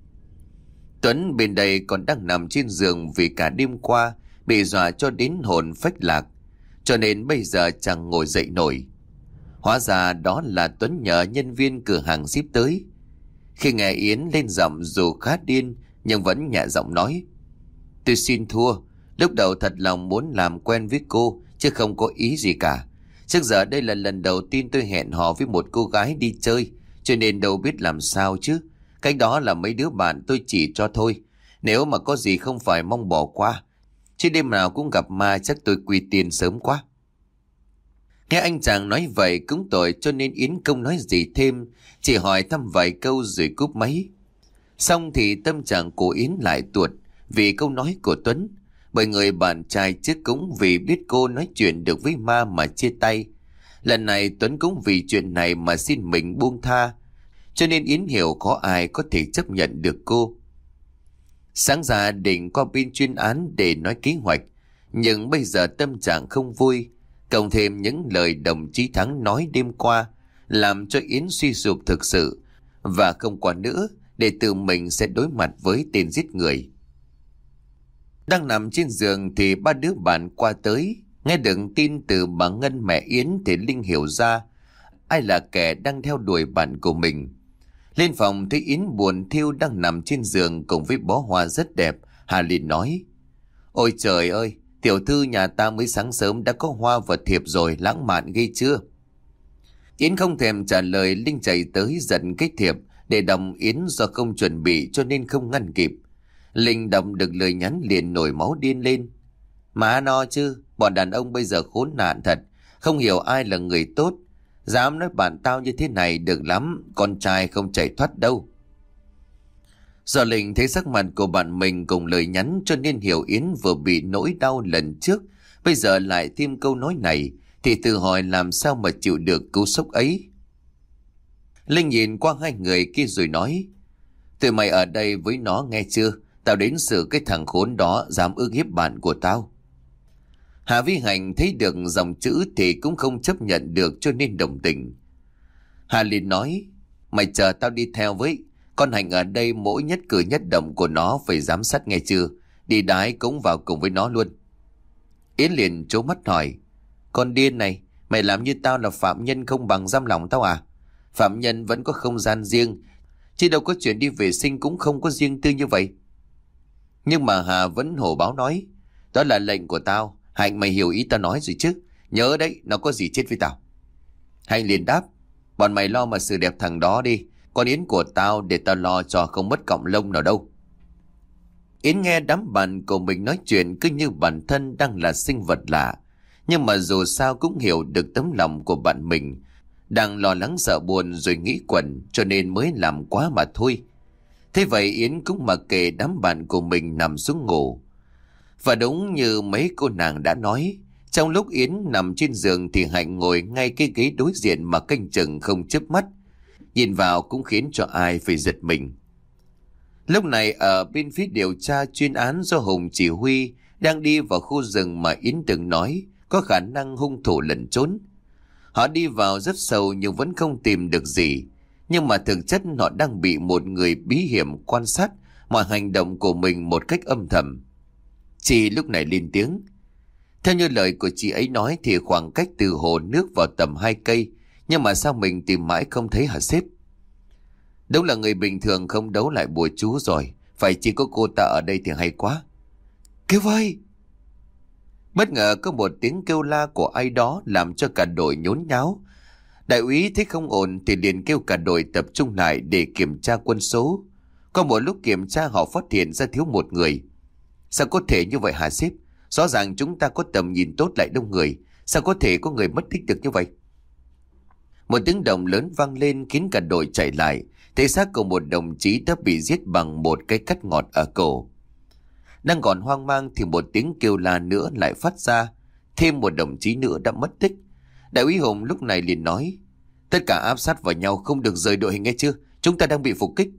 Tuấn bên đây còn đang nằm trên giường vì cả đêm qua bị dọa cho đến hồn phách lạc, cho nên bây giờ chẳng ngồi dậy nổi. Hóa ra đó là Tuấn nhờ nhân viên cửa hàng ship tới. Khi nghe Yến lên giọng dù khá điên nhưng vẫn nhẹ giọng nói: Tôi xin thua, lúc đầu thật lòng muốn làm quen với cô chứ không có ý gì cả. Trước giờ đây là lần đầu tiên tôi hẹn hò với một cô gái đi chơi, cho nên đâu biết làm sao chứ. Cách đó là mấy đứa bạn tôi chỉ cho thôi. Nếu mà có gì không phải mong bỏ qua, chứ đêm nào cũng gặp ma chắc tôi quy tiền sớm quá. Nghe anh chàng nói vậy cũng tội, cho nên Yến không nói gì thêm, chỉ hỏi thăm vài câu rồi cúp máy. Xong thì tâm trạng của Yến lại tuột vì câu nói của Tuấn, bởi người bạn trai trước cũng vì biết cô nói chuyện được với ma mà chia tay. Lần này Tuấn cũng vì chuyện này mà xin mình buông tha, cho nên Yến hiểu có ai có thể chấp nhận được cô. Sáng ra định qua bên chuyên án để nói kế hoạch, nhưng bây giờ tâm trạng không vui, cộng thêm những lời đồng chí Thắng nói đêm qua làm cho Yến suy sụp thực sự, và không qua nữa để tự mình sẽ đối mặt với tên giết người. Đang nằm trên giường thì ba đứa bạn qua tới. Nghe được tin từ bà Ngân mẹ Yến thì Linh hiểu ra ai là kẻ đang theo đuổi bạn của mình. Lên phòng thấy Yến buồn thiu đang nằm trên giường cùng với bó hoa rất đẹp. Hà liền nói: Ôi trời ơi, tiểu thư nhà ta mới sáng sớm đã có hoa và thiệp rồi, lãng mạn ghê chưa? Yến không thèm trả lời, Linh chạy tới giật cái thiệp để đọc. Yến do không chuẩn bị cho nên không ngăn kịp. Linh đọc được lời nhắn liền nổi máu điên lên. Má no chứ, bọn đàn ông bây giờ khốn nạn thật, không hiểu ai là người tốt. Dám nói bạn tao như thế này được lắm, con trai không chạy thoát đâu. Do Linh thấy sắc mặt của bạn mình cùng lời nhắn cho nên hiểu Yến vừa bị nỗi đau lần trước, bây giờ lại thêm câu nói này thì tự hỏi làm sao mà chịu được cú sốc ấy. Linh nhìn qua hai người kia rồi nói: Tụi mày ở đây với nó nghe chưa? Tao đến xử cái thằng khốn đó dám ức hiếp bạn của tao. Hà Vi Hành thấy được dòng chữ thì cũng không chấp nhận được cho nên đồng tình. Hà liền nói: Mày chờ tao đi theo với. Con Hành ở đây mỗi nhất cử nhất động của nó phải giám sát nghe chưa? Đi đái cũng vào cùng với nó luôn. Yến liền trố mắt hỏi: Con điên này, mày làm như tao là phạm nhân không bằng giam lòng tao à? Phạm nhân vẫn có không gian riêng, chứ đâu có chuyện đi vệ sinh cũng không có riêng tư như vậy. Nhưng mà Hà vẫn hổ báo nói: Đó là lệnh của tao. Hạnh, mày hiểu ý tao nói rồi chứ? Nhớ đấy, nó có gì chết với tao. Hạnh liền đáp: Bọn mày lo mà xử đẹp thằng đó đi, còn Yến của tao để tao lo cho, không mất cọng lông nào đâu. Yến nghe đám bạn của mình nói chuyện cứ như bản thân đang là sinh vật lạ, nhưng mà dù sao cũng hiểu được tấm lòng của bạn mình đang lo lắng sợ buồn rồi nghĩ quẩn, cho nên mới làm quá mà thôi. Thế vậy Yến cũng mặc kệ đám bạn của mình nằm xuống ngủ. Và đúng như mấy cô nàng đã nói, trong lúc Yến nằm trên giường thì Hạnh ngồi ngay cái ghế đối diện mà canh chừng không chớp mắt, nhìn vào cũng khiến cho ai phải giật mình. Lúc này ở bên phía điều tra chuyên án do Hùng chỉ huy đang đi vào khu rừng mà Yến từng nói có khả năng hung thủ lẩn trốn. Họ đi vào rất sâu nhưng vẫn không tìm được gì, nhưng mà thực chất họ đang bị một người bí hiểm quan sát mọi hành động của mình một cách âm thầm. Chị lúc này lên tiếng. Theo như lời của chị ấy nói thì khoảng cách từ hồ nước vào tầm hai cây, nhưng mà sao mình tìm mãi không thấy hả sếp? Đúng là người bình thường không đấu lại bùa chú rồi, phải chỉ có cô ta ở đây thì hay quá. Kêu ơi! Bất ngờ có một tiếng kêu la của ai đó làm cho cả đội nhốn nháo. Đại úy thấy không ổn thì liền kêu cả đội tập trung lại để kiểm tra quân số. Có một lúc kiểm tra họ phát hiện ra thiếu một người. Sao có thể như vậy hả sếp? Rõ ràng chúng ta có tầm nhìn tốt lại đông người, sao có thể có người mất tích được như vậy? Một tiếng động lớn vang lên khiến cả đội chạy lại, Thấy xác của một đồng chí đã bị giết bằng một cái cắt ngọt ở cổ. Đang còn hoang mang thì một tiếng kêu la nữa lại phát ra. Thêm một đồng chí nữa đã mất tích. Đại úy Hùng lúc này liền nói: tất cả áp sát vào nhau, không được rời đội hình nghe chưa? Chúng ta đang bị phục kích.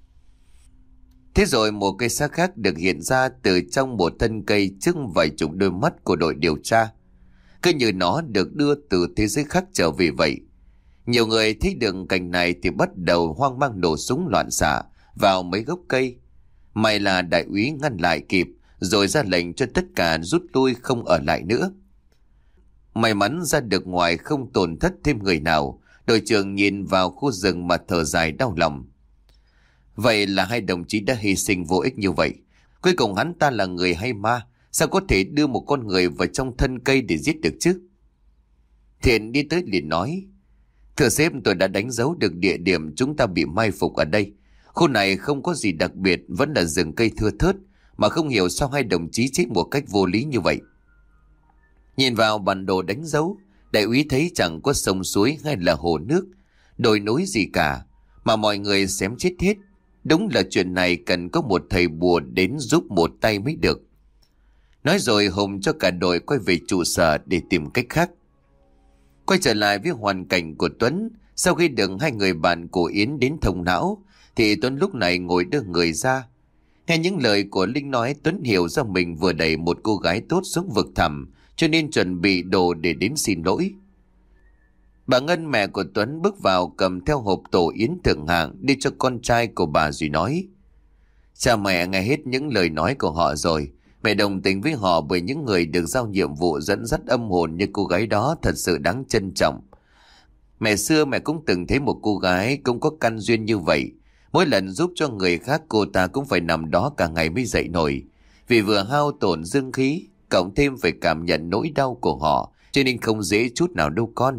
Thế rồi một cây xác khác được hiện ra từ trong một thân cây trước vài chục đôi mắt của đội điều tra. Cứ như nó được đưa từ thế giới khác trở về vậy. Nhiều người thấy được cảnh này thì bắt đầu hoang mang nổ súng loạn xạ vào mấy gốc cây. May là đại úy ngăn lại kịp, rồi ra lệnh cho tất cả rút lui, không ở lại nữa. May mắn ra được ngoài, không tổn thất thêm người nào. Đội trưởng nhìn vào khu rừng mà thở dài đau lòng. Vậy là hai đồng chí đã hy sinh vô ích như vậy. Cuối cùng hắn ta là người hay ma? Sao có thể đưa một con người vào trong thân cây để giết được chứ? Thiện đi tới liền nói: thưa sếp, tôi đã đánh dấu được địa điểm chúng ta bị mai phục ở đây. Khu này không có gì đặc biệt, vẫn là rừng cây thưa thớt, mà không hiểu sao hai đồng chí chết một cách vô lý như vậy. Nhìn vào bản đồ đánh dấu, đại úy thấy chẳng có sông suối hay là hồ nước, đồi núi gì cả, mà mọi người xém chết hết. Đúng là chuyện này cần có một thầy bùa đến giúp một tay mới được. Nói rồi Hùng cho cả đội quay về trụ sở để tìm cách khác. Quay trở lại với hoàn cảnh của Tuấn, sau khi được hai người bạn của Yến đến thông não, thì Tuấn lúc này ngồi đưa người ra. Nghe những lời của Linh nói, Tuấn hiểu ra mình vừa đẩy một cô gái tốt xuống vực thẳm, cho nên chuẩn bị đồ để đến xin lỗi. Bà Ngân, mẹ của Tuấn, bước vào cầm theo hộp tổ yến thượng hạng đi cho con trai của bà rồi nói: cha mẹ nghe hết những lời nói của họ rồi. Mẹ đồng tình với họ, bởi những người được giao nhiệm vụ dẫn dắt âm hồn như cô gái đó thật sự đáng trân trọng. Mẹ xưa mẹ cũng từng thấy một cô gái cũng có căn duyên như vậy. Mỗi lần giúp cho người khác, cô ta cũng phải nằm đó cả ngày mới dậy nổi. Vì vừa hao tổn dương khí, cộng thêm phải cảm nhận nỗi đau của họ, cho nên không dễ chút nào đâu con.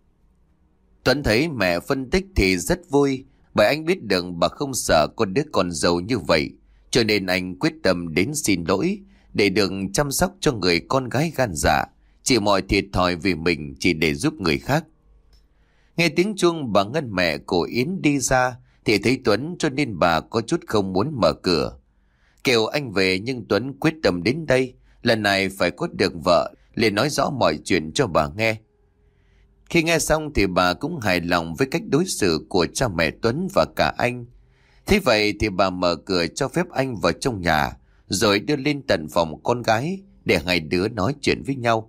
Tuấn thấy mẹ phân tích thì rất vui, bởi anh biết được bà không sợ con đứa con dâu như vậy, cho nên anh quyết tâm đến xin lỗi để được chăm sóc cho người con gái gan dạ, chỉ mọi thiệt thòi vì mình chỉ để giúp người khác. Nghe tiếng chuông, bà Ngân, mẹ của Yến, đi ra thì thấy Tuấn, cho nên bà có chút không muốn mở cửa. Kêu anh về, nhưng Tuấn quyết tâm đến đây, lần này phải có được vợ, liền nói rõ mọi chuyện cho bà nghe. Khi nghe xong thì bà cũng hài lòng với cách đối xử của cha mẹ Tuấn và cả anh. Thế vậy thì bà mở cửa cho phép anh vào trong nhà, rồi đưa lên tận phòng con gái để hai đứa nói chuyện với nhau.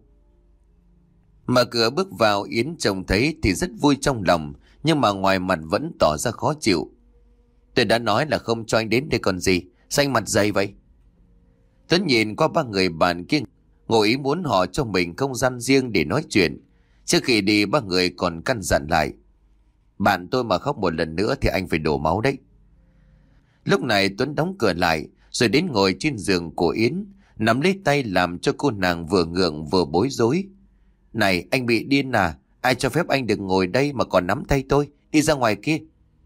Mở cửa bước vào, Yến trông thấy thì rất vui trong lòng, nhưng mà ngoài mặt vẫn tỏ ra khó chịu. Tôi đã nói là không cho anh đến đây còn gì, xanh mặt dày vậy? Tuấn nhìn qua ba người bạn kia, ngồi ý muốn họ cho mình không gian riêng để nói chuyện. Trước khi đi, ba người còn căn dặn lại: bạn tôi mà khóc một lần nữa thì anh phải đổ máu đấy. Lúc này Tuấn đóng cửa lại, rồi đến ngồi trên giường của Yến, nắm lấy tay làm cho cô nàng vừa ngượng vừa bối rối. Này, anh bị điên à? Ai cho phép anh được ngồi đây mà còn nắm tay tôi? Đi ra ngoài kia.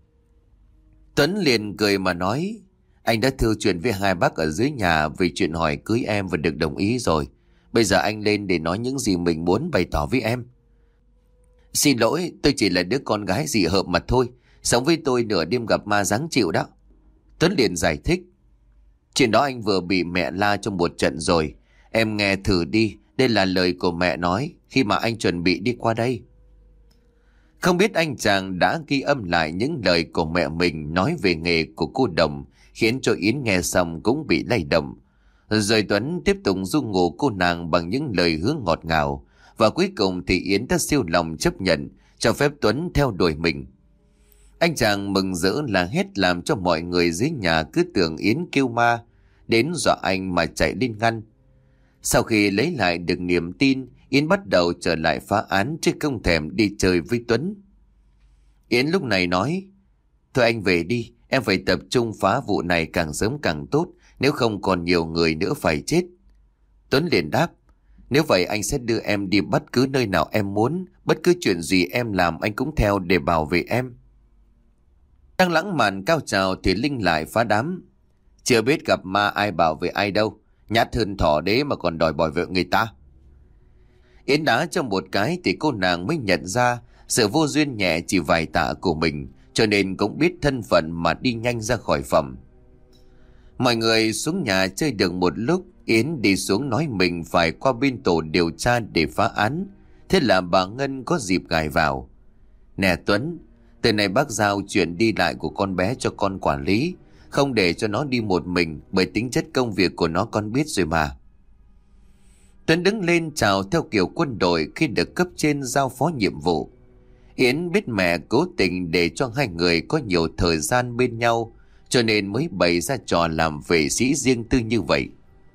Tuấn liền cười mà nói: anh đã thư chuyện với hai bác ở dưới nhà về chuyện hỏi cưới em và được đồng ý rồi. Bây giờ anh lên để nói những gì mình muốn bày tỏ với em. Xin lỗi, tôi chỉ là đứa con gái dị hợm mà thôi. Sống với tôi nửa đêm gặp ma giáng chịu đó. Tuấn liền giải thích: chuyện đó anh vừa bị mẹ la trong một trận rồi. Em nghe thử đi, đây là lời của mẹ nói khi mà anh chuẩn bị đi qua đây. Không biết anh chàng đã ghi âm lại những lời của mẹ mình nói về nghề của cô Đồng, khiến cho Yến nghe xong cũng bị lay động. Rồi Tuấn tiếp tục ru ngủ cô nàng bằng những lời hứa ngọt ngào, và cuối cùng thì Yến đã siêu lòng chấp nhận cho phép Tuấn theo đuổi mình. Anh chàng mừng rỡ là hết, làm cho mọi người dưới nhà cứ tưởng Yến kêu ma, đến dọa anh mà chạy lên ngăn. Sau khi lấy lại được niềm tin, Yến bắt đầu trở lại phá án chứ không thèm đi chơi với Tuấn. Yến lúc này nói: thôi anh về đi, em phải tập trung phá vụ này càng sớm càng tốt, nếu không còn nhiều người nữa phải chết. Tuấn liền đáp: nếu vậy anh sẽ đưa em đi bất cứ nơi nào em muốn, bất cứ chuyện gì em làm anh cũng theo để bảo vệ em. Đang lãng mạn cao trào thì Linh lại phá đám: chưa biết gặp ma ai bảo vệ ai đâu, nhát hơn thỏ đế mà còn đòi bảo vệ người ta. Yến đá cho một cái thì cô nàng mới nhận ra sự vô duyên nhẹ chỉ vài tạ của mình, cho nên cũng biết thân phận mà đi nhanh ra khỏi phòng. Mọi người xuống nhà chơi được một lúc, Yến đi xuống nói mình phải qua bên tổ điều tra để phá án. Thế là bà Ngân có dịp gài vào. Nè Tuấn, từ này bác giao chuyện đi lại của con bé cho con quản lý, không để cho nó đi một mình, bởi tính chất công việc của nó con biết rồi mà. Tuấn đứng lên chào theo kiểu quân đội khi được cấp trên giao phó nhiệm vụ. Yến biết mẹ cố tình để cho hai người có nhiều thời gian bên nhau, cho nên mới bày ra trò làm vệ sĩ riêng tư như vậy.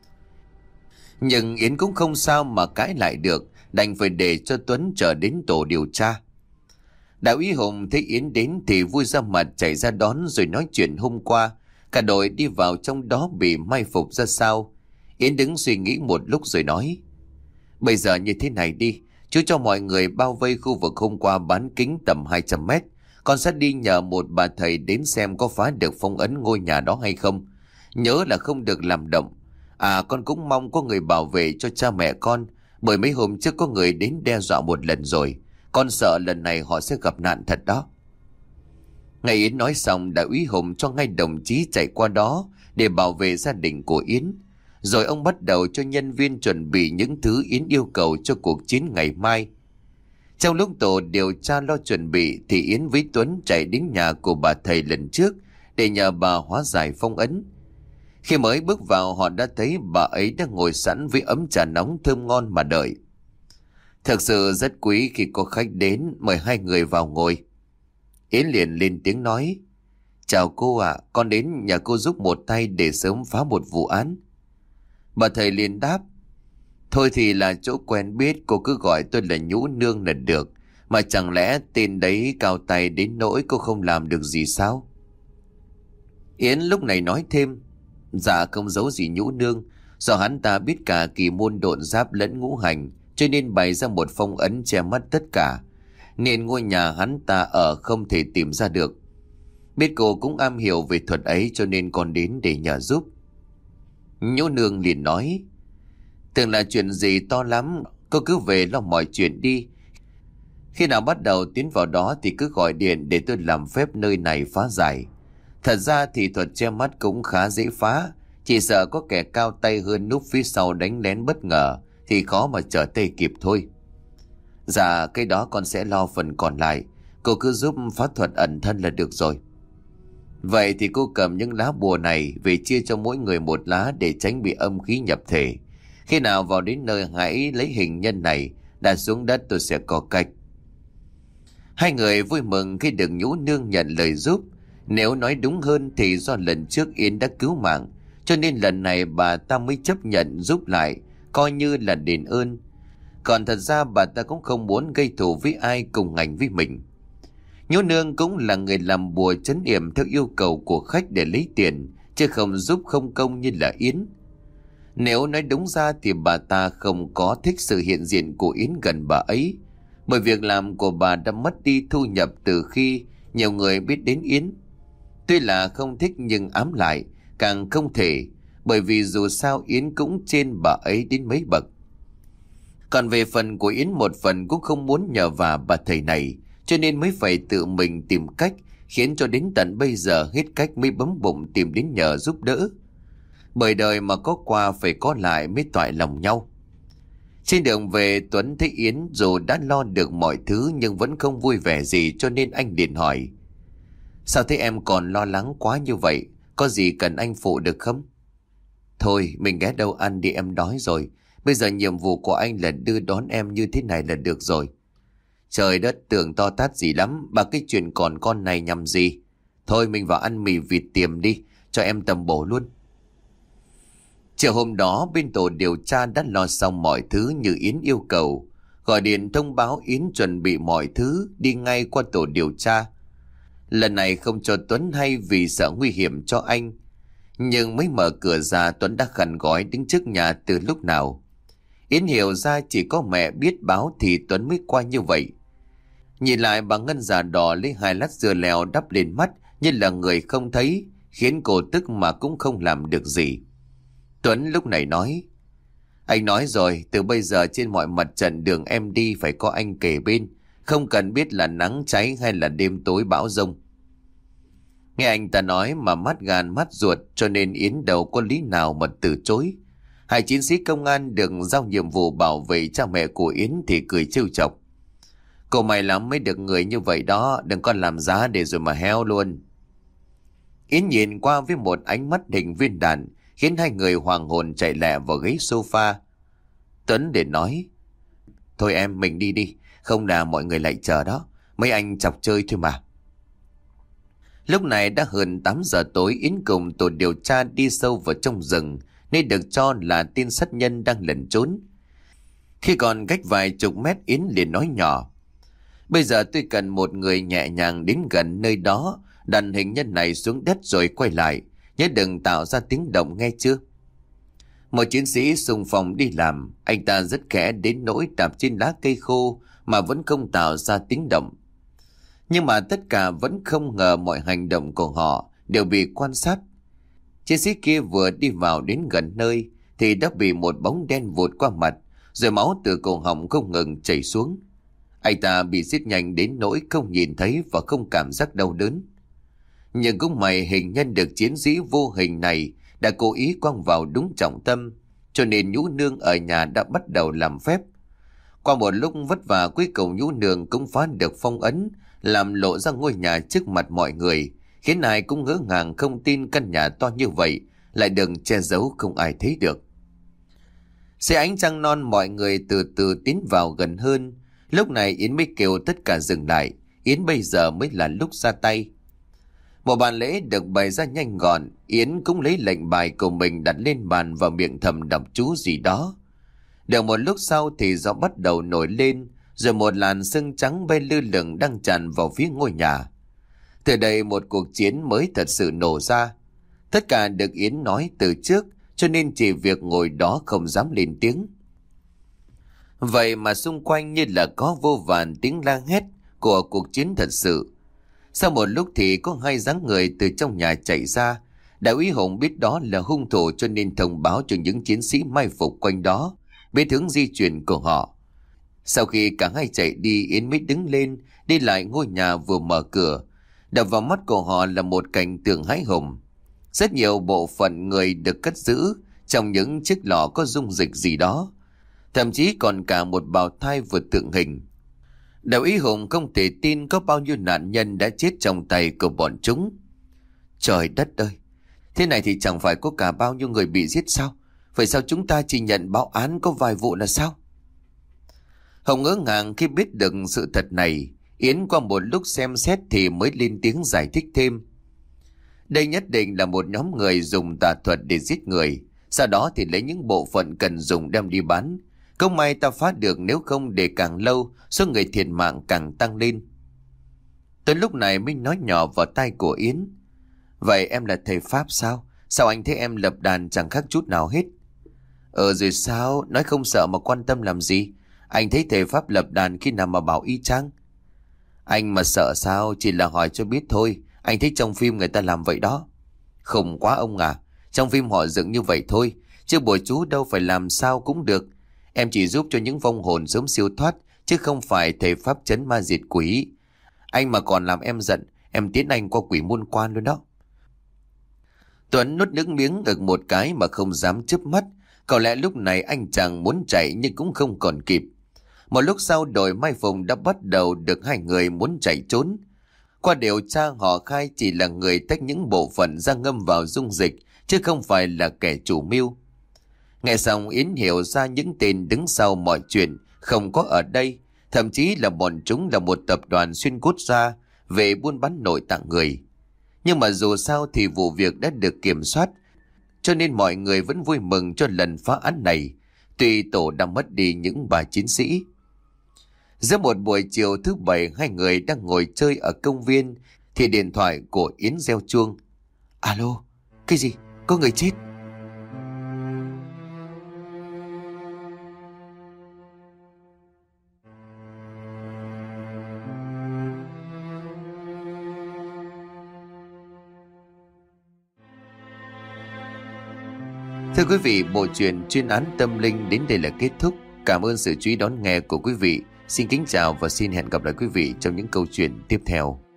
Nhưng Yến cũng không sao mà cãi lại được, đành phải để cho Tuấn chờ đến tổ điều tra. Đại úy Hùng thấy Yến đến thì vui ra mặt chạy ra đón rồi nói chuyện hôm qua cả đội đi vào trong đó bị mai phục ra sao. Yến đứng suy nghĩ một lúc rồi nói: Bây giờ như thế này đi, chú cho mọi người bao vây khu vực hôm qua bán kính tầm hai trăm mét. Con sẽ đi nhờ một bà thầy đến xem có phá được phong ấn ngôi nhà đó hay không. Nhớ là không được làm động. À, con cũng mong có người bảo vệ cho cha mẹ con, bởi mấy hôm trước có người đến đe dọa một lần rồi. Con sợ lần này họ sẽ gặp nạn thật đó. Ngày Yến nói xong, đại úy Hùng cho ngay đồng chí chạy qua đó để bảo vệ gia đình của Yến. Rồi ông bắt đầu cho nhân viên chuẩn bị những thứ Yến yêu cầu cho cuộc chiến ngày mai. Trong lúc tổ điều tra lo chuẩn bị thì Yến với Tuấn chạy đến nhà của bà thầy lần trước để nhờ bà hóa giải phong ấn. Khi mới bước vào, họ đã thấy bà ấy đang ngồi sẵn với ấm trà nóng thơm ngon mà đợi. Thực sự rất quý khi có khách đến, mời hai người vào ngồi. Yến liền lên tiếng nói: Chào cô ạ, con đến nhà cô giúp một tay để sớm phá một vụ án. Bà thầy liền đáp: Thôi thì là chỗ quen biết, cô cứ gọi tôi là Nhũ Nương là được. Mà chẳng lẽ tên đấy cao tay đến nỗi cô không làm được gì sao? Yến lúc này nói thêm: Dạ không giấu gì Nhũ Nương, do hắn ta biết cả kỳ môn độn giáp lẫn ngũ hành, cho nên bày ra một phong ấn che mắt tất cả, nên ngôi nhà hắn ta ở không thể tìm ra được. Biết cô cũng am hiểu về thuật ấy cho nên con đến để nhờ giúp. Nhũ Nương liền nói: Tưởng là chuyện gì to lắm, cô cứ về lo mọi chuyện đi. Khi nào bắt đầu tiến vào đó thì cứ gọi điện để tôi làm phép nơi này phá giải. Thật ra thì thuật che mắt cũng khá dễ phá, chỉ sợ có kẻ cao tay hơn núp phía sau đánh lén bất ngờ thì khó mà trở tay kịp thôi. Dạ, cái đó con sẽ lo phần còn lại, cô cứ giúp phá thuật ẩn thân là được rồi. Vậy thì cô cầm những lá bùa này về chia cho mỗi người một lá để tránh bị âm khí nhập thể. Khi nào vào đến nơi hãy lấy hình nhân này đặt xuống đất, tôi sẽ có cách. Hai người vui mừng khi được Nhũ Nương nhận lời giúp. Nếu nói đúng hơn thì do lần trước Yến đã cứu mạng, cho nên lần này bà ta mới chấp nhận giúp lại, coi như là đền ơn. Còn thật ra bà ta cũng không muốn gây thù với ai cùng ngành với mình. Nhũ Nương cũng là người làm bùa trấn yểm theo yêu cầu của khách để lấy tiền, chứ không giúp không công như là Yến. Nếu nói đúng ra thì bà ta không có thích sự hiện diện của Yến gần bà ấy, bởi việc làm của bà đã mất đi thu nhập từ khi nhiều người biết đến Yến. Tuy là không thích nhưng ám lại càng không thể, bởi vì dù sao Yến cũng trên bà ấy đến mấy bậc. Còn về phần của Yến, một phần cũng không muốn nhờ vả bà thầy này, cho nên mới phải tự mình tìm cách, khiến cho đến tận bây giờ hết cách mới bấm bụng tìm đến nhờ giúp đỡ. Bởi đời mà có qua phải có lại mới toại lòng nhau. Trên đường về, Tuấn thấy Yến dù đã lo được mọi thứ nhưng vẫn không vui vẻ gì, cho nên anh liền hỏi: Sao thế em còn lo lắng quá như vậy? Có gì cần anh phụ được không? Thôi mình ghé đâu ăn đi, em đói rồi. Bây giờ nhiệm vụ của anh là đưa đón em như thế này là được rồi. Trời đất, tưởng to tát gì lắm, bà cái chuyện còn con này nhằm gì? Thôi mình vào ăn mì vịt tiềm đi, cho em tầm bổ luôn. Chiều hôm đó, bên tổ điều tra đã lo xong mọi thứ như Yến yêu cầu. Gọi điện thông báo Yến chuẩn bị mọi thứ, đi ngay qua tổ điều tra. Lần này không cho Tuấn hay vì sợ nguy hiểm cho anh. Nhưng mới mở cửa ra, Tuấn đã khăn gói đứng trước nhà từ lúc nào. Yến hiểu ra chỉ có mẹ biết báo thì Tuấn mới qua như vậy. Nhìn lại, bà Ngân già đỏ lấy hai lát dưa leo đắp lên mắt như là người không thấy, khiến cô tức mà cũng không làm được gì. Tuấn lúc này nói: Anh nói rồi, từ bây giờ trên mọi mặt trận đường em đi phải có anh kề bên, không cần biết là nắng cháy hay là đêm tối bão giông. Nghe anh ta nói mà mát gan mát ruột, cho nên Yến đâu có lý nào mà từ chối. Hai chiến sĩ công an được giao nhiệm vụ bảo vệ cha mẹ của Yến thì cười trêu chọc. Cô may lắm mới được người như vậy đó, đừng có làm giá để rồi mà heo luôn. Yến nhìn qua với một ánh mắt hình viên đạn, khiến hai người hoàng hồn chạy lẹ vào ghế sofa. Tuấn để nói, thôi em mình đi đi, không là mọi người lại chờ đó, mấy anh chọc chơi thôi mà. Lúc này đã hơn tám giờ tối, Yến cùng tổ điều tra đi sâu vào trong rừng, nơi được cho là tên sát nhân đang lẩn trốn. Khi còn cách vài chục mét, Yến liền nói nhỏ, bây giờ tôi cần một người nhẹ nhàng đến gần nơi đó, đặt hình nhân này xuống đất rồi quay lại, nhớ đừng tạo ra tiếng động nghe chưa. Một chiến sĩ xung phong đi làm, anh ta rất khẽ đến nỗi đạp trên lá cây khô mà vẫn không tạo ra tiếng động. Nhưng mà tất cả vẫn không ngờ mọi hành động của họ đều bị quan sát. Chiến sĩ kia vừa đi vào đến gần nơi thì đã bị một bóng đen vụt qua mặt, rồi máu từ cổ họng không ngừng chảy xuống. Anh ta bị giết nhanh đến nỗi không nhìn thấy và không cảm giác đau đớn. Nhưng cũng may hình nhân được chiến sĩ vô hình này đã cố ý quăng vào đúng trọng tâm, cho nên Nhũ Nương ở nhà đã bắt đầu làm phép. Qua một lúc vất vả, cuối cùng Nhũ Nương cũng phá được phong ấn, làm lộ ra ngôi nhà trước mặt mọi người, khiến ai cũng ngỡ ngàng không tin căn nhà to như vậy lại được che giấu không ai thấy được. Xe ánh trăng non, mọi người từ từ tiến vào gần hơn. Lúc này Yến mới kêu tất cả dừng lại. Yến bây giờ mới là lúc ra tay. Một bàn lễ được bày ra nhanh gọn. Yến cũng lấy lệnh bài của mình đặt lên bàn và miệng thầm đọc chú gì đó. Được một lúc sau thì gió bắt đầu nổi lên, rồi một làn sương trắng bay lơ lửng đang tràn vào phía ngôi nhà. Từ đây một cuộc chiến mới thật sự nổ ra. Tất cả được Yến nói từ trước, cho nên chỉ việc ngồi đó không dám lên tiếng. Vậy mà xung quanh như là có vô vàn tiếng la hét của cuộc chiến thật sự. Sau một lúc thì có hai dáng người từ trong nhà chạy ra. Đại úy Hùng biết đó là hung thủ, cho nên thông báo cho những chiến sĩ mai phục quanh đó biết hướng di chuyển của họ. Sau khi cả hai chạy đi, Yến mới đứng lên đi lại ngôi nhà vừa mở cửa. Đập vào mắt của họ là một cảnh tượng hãi hùng. Rất nhiều bộ phận người được cất giữ trong những chiếc lọ có dung dịch gì đó, thậm chí còn cả một bào thai vừa tượng hình. Đại úy Hùng không thể tin có bao nhiêu nạn nhân đã chết trong tay của bọn chúng. Trời đất ơi, thế này thì chẳng phải có cả bao nhiêu người bị giết sao? Vậy sao chúng ta chỉ nhận báo án có vài vụ là sao? Hồng ngỡ ngàng khi biết được sự thật này. Yến qua một lúc xem xét thì mới lên tiếng giải thích thêm. Đây nhất định là một nhóm người dùng tà thuật để giết người, sau đó thì lấy những bộ phận cần dùng đem đi bán. Không may ta phá được, nếu không để càng lâu số người thiệt mạng càng tăng lên. Tới lúc này mới nói nhỏ vào tai của Yến. Vậy em là thầy Pháp sao? Sao anh thấy em lập đàn chẳng khác chút nào hết? Ờ rồi sao? Nói không sợ mà quan tâm làm gì? Anh thấy thầy Pháp lập đàn khi nào mà bảo y chang? Anh mà sợ sao? Chỉ là hỏi cho biết thôi. Anh thấy trong phim người ta làm vậy đó. Khùng quá ông à. Trong phim họ dựng như vậy thôi, chứ bùa chú đâu phải làm sao cũng được. Em chỉ giúp cho những vong hồn sớm siêu thoát, chứ không phải thầy Pháp trấn ma diệt quỷ. Anh mà còn làm em giận, em tiến anh qua quỷ môn quan luôn đó. Tuấn nuốt nước miếng ực một cái mà không dám chớp mắt. Có lẽ lúc này anh chàng muốn chạy nhưng cũng không còn kịp. Một lúc sau đội mai phục đã bắt đầu được hai người muốn chạy trốn. Qua điều tra họ khai chỉ là người tách những bộ phận ra ngâm vào dung dịch, chứ không phải là kẻ chủ mưu. Nghe xong Yến hiểu ra những tên đứng sau mọi chuyện không có ở đây. Thậm chí là bọn chúng là một tập đoàn xuyên quốc gia về buôn bán nội tạng người. Nhưng mà dù sao thì vụ việc đã được kiểm soát, cho nên mọi người vẫn vui mừng cho lần phá án này, tuy tổ đang mất đi những bà chiến sĩ. Giữa một buổi chiều thứ bảy, hai người đang ngồi chơi ở công viên thì điện thoại của Yến reo chuông. Alo, cái gì? Có người chết? Thưa quý vị, bộ truyện chuyên án tâm linh đến đây là kết thúc. Cảm ơn sự chú ý đón nghe của quý vị. Xin kính chào và xin hẹn gặp lại quý vị trong những câu chuyện tiếp theo.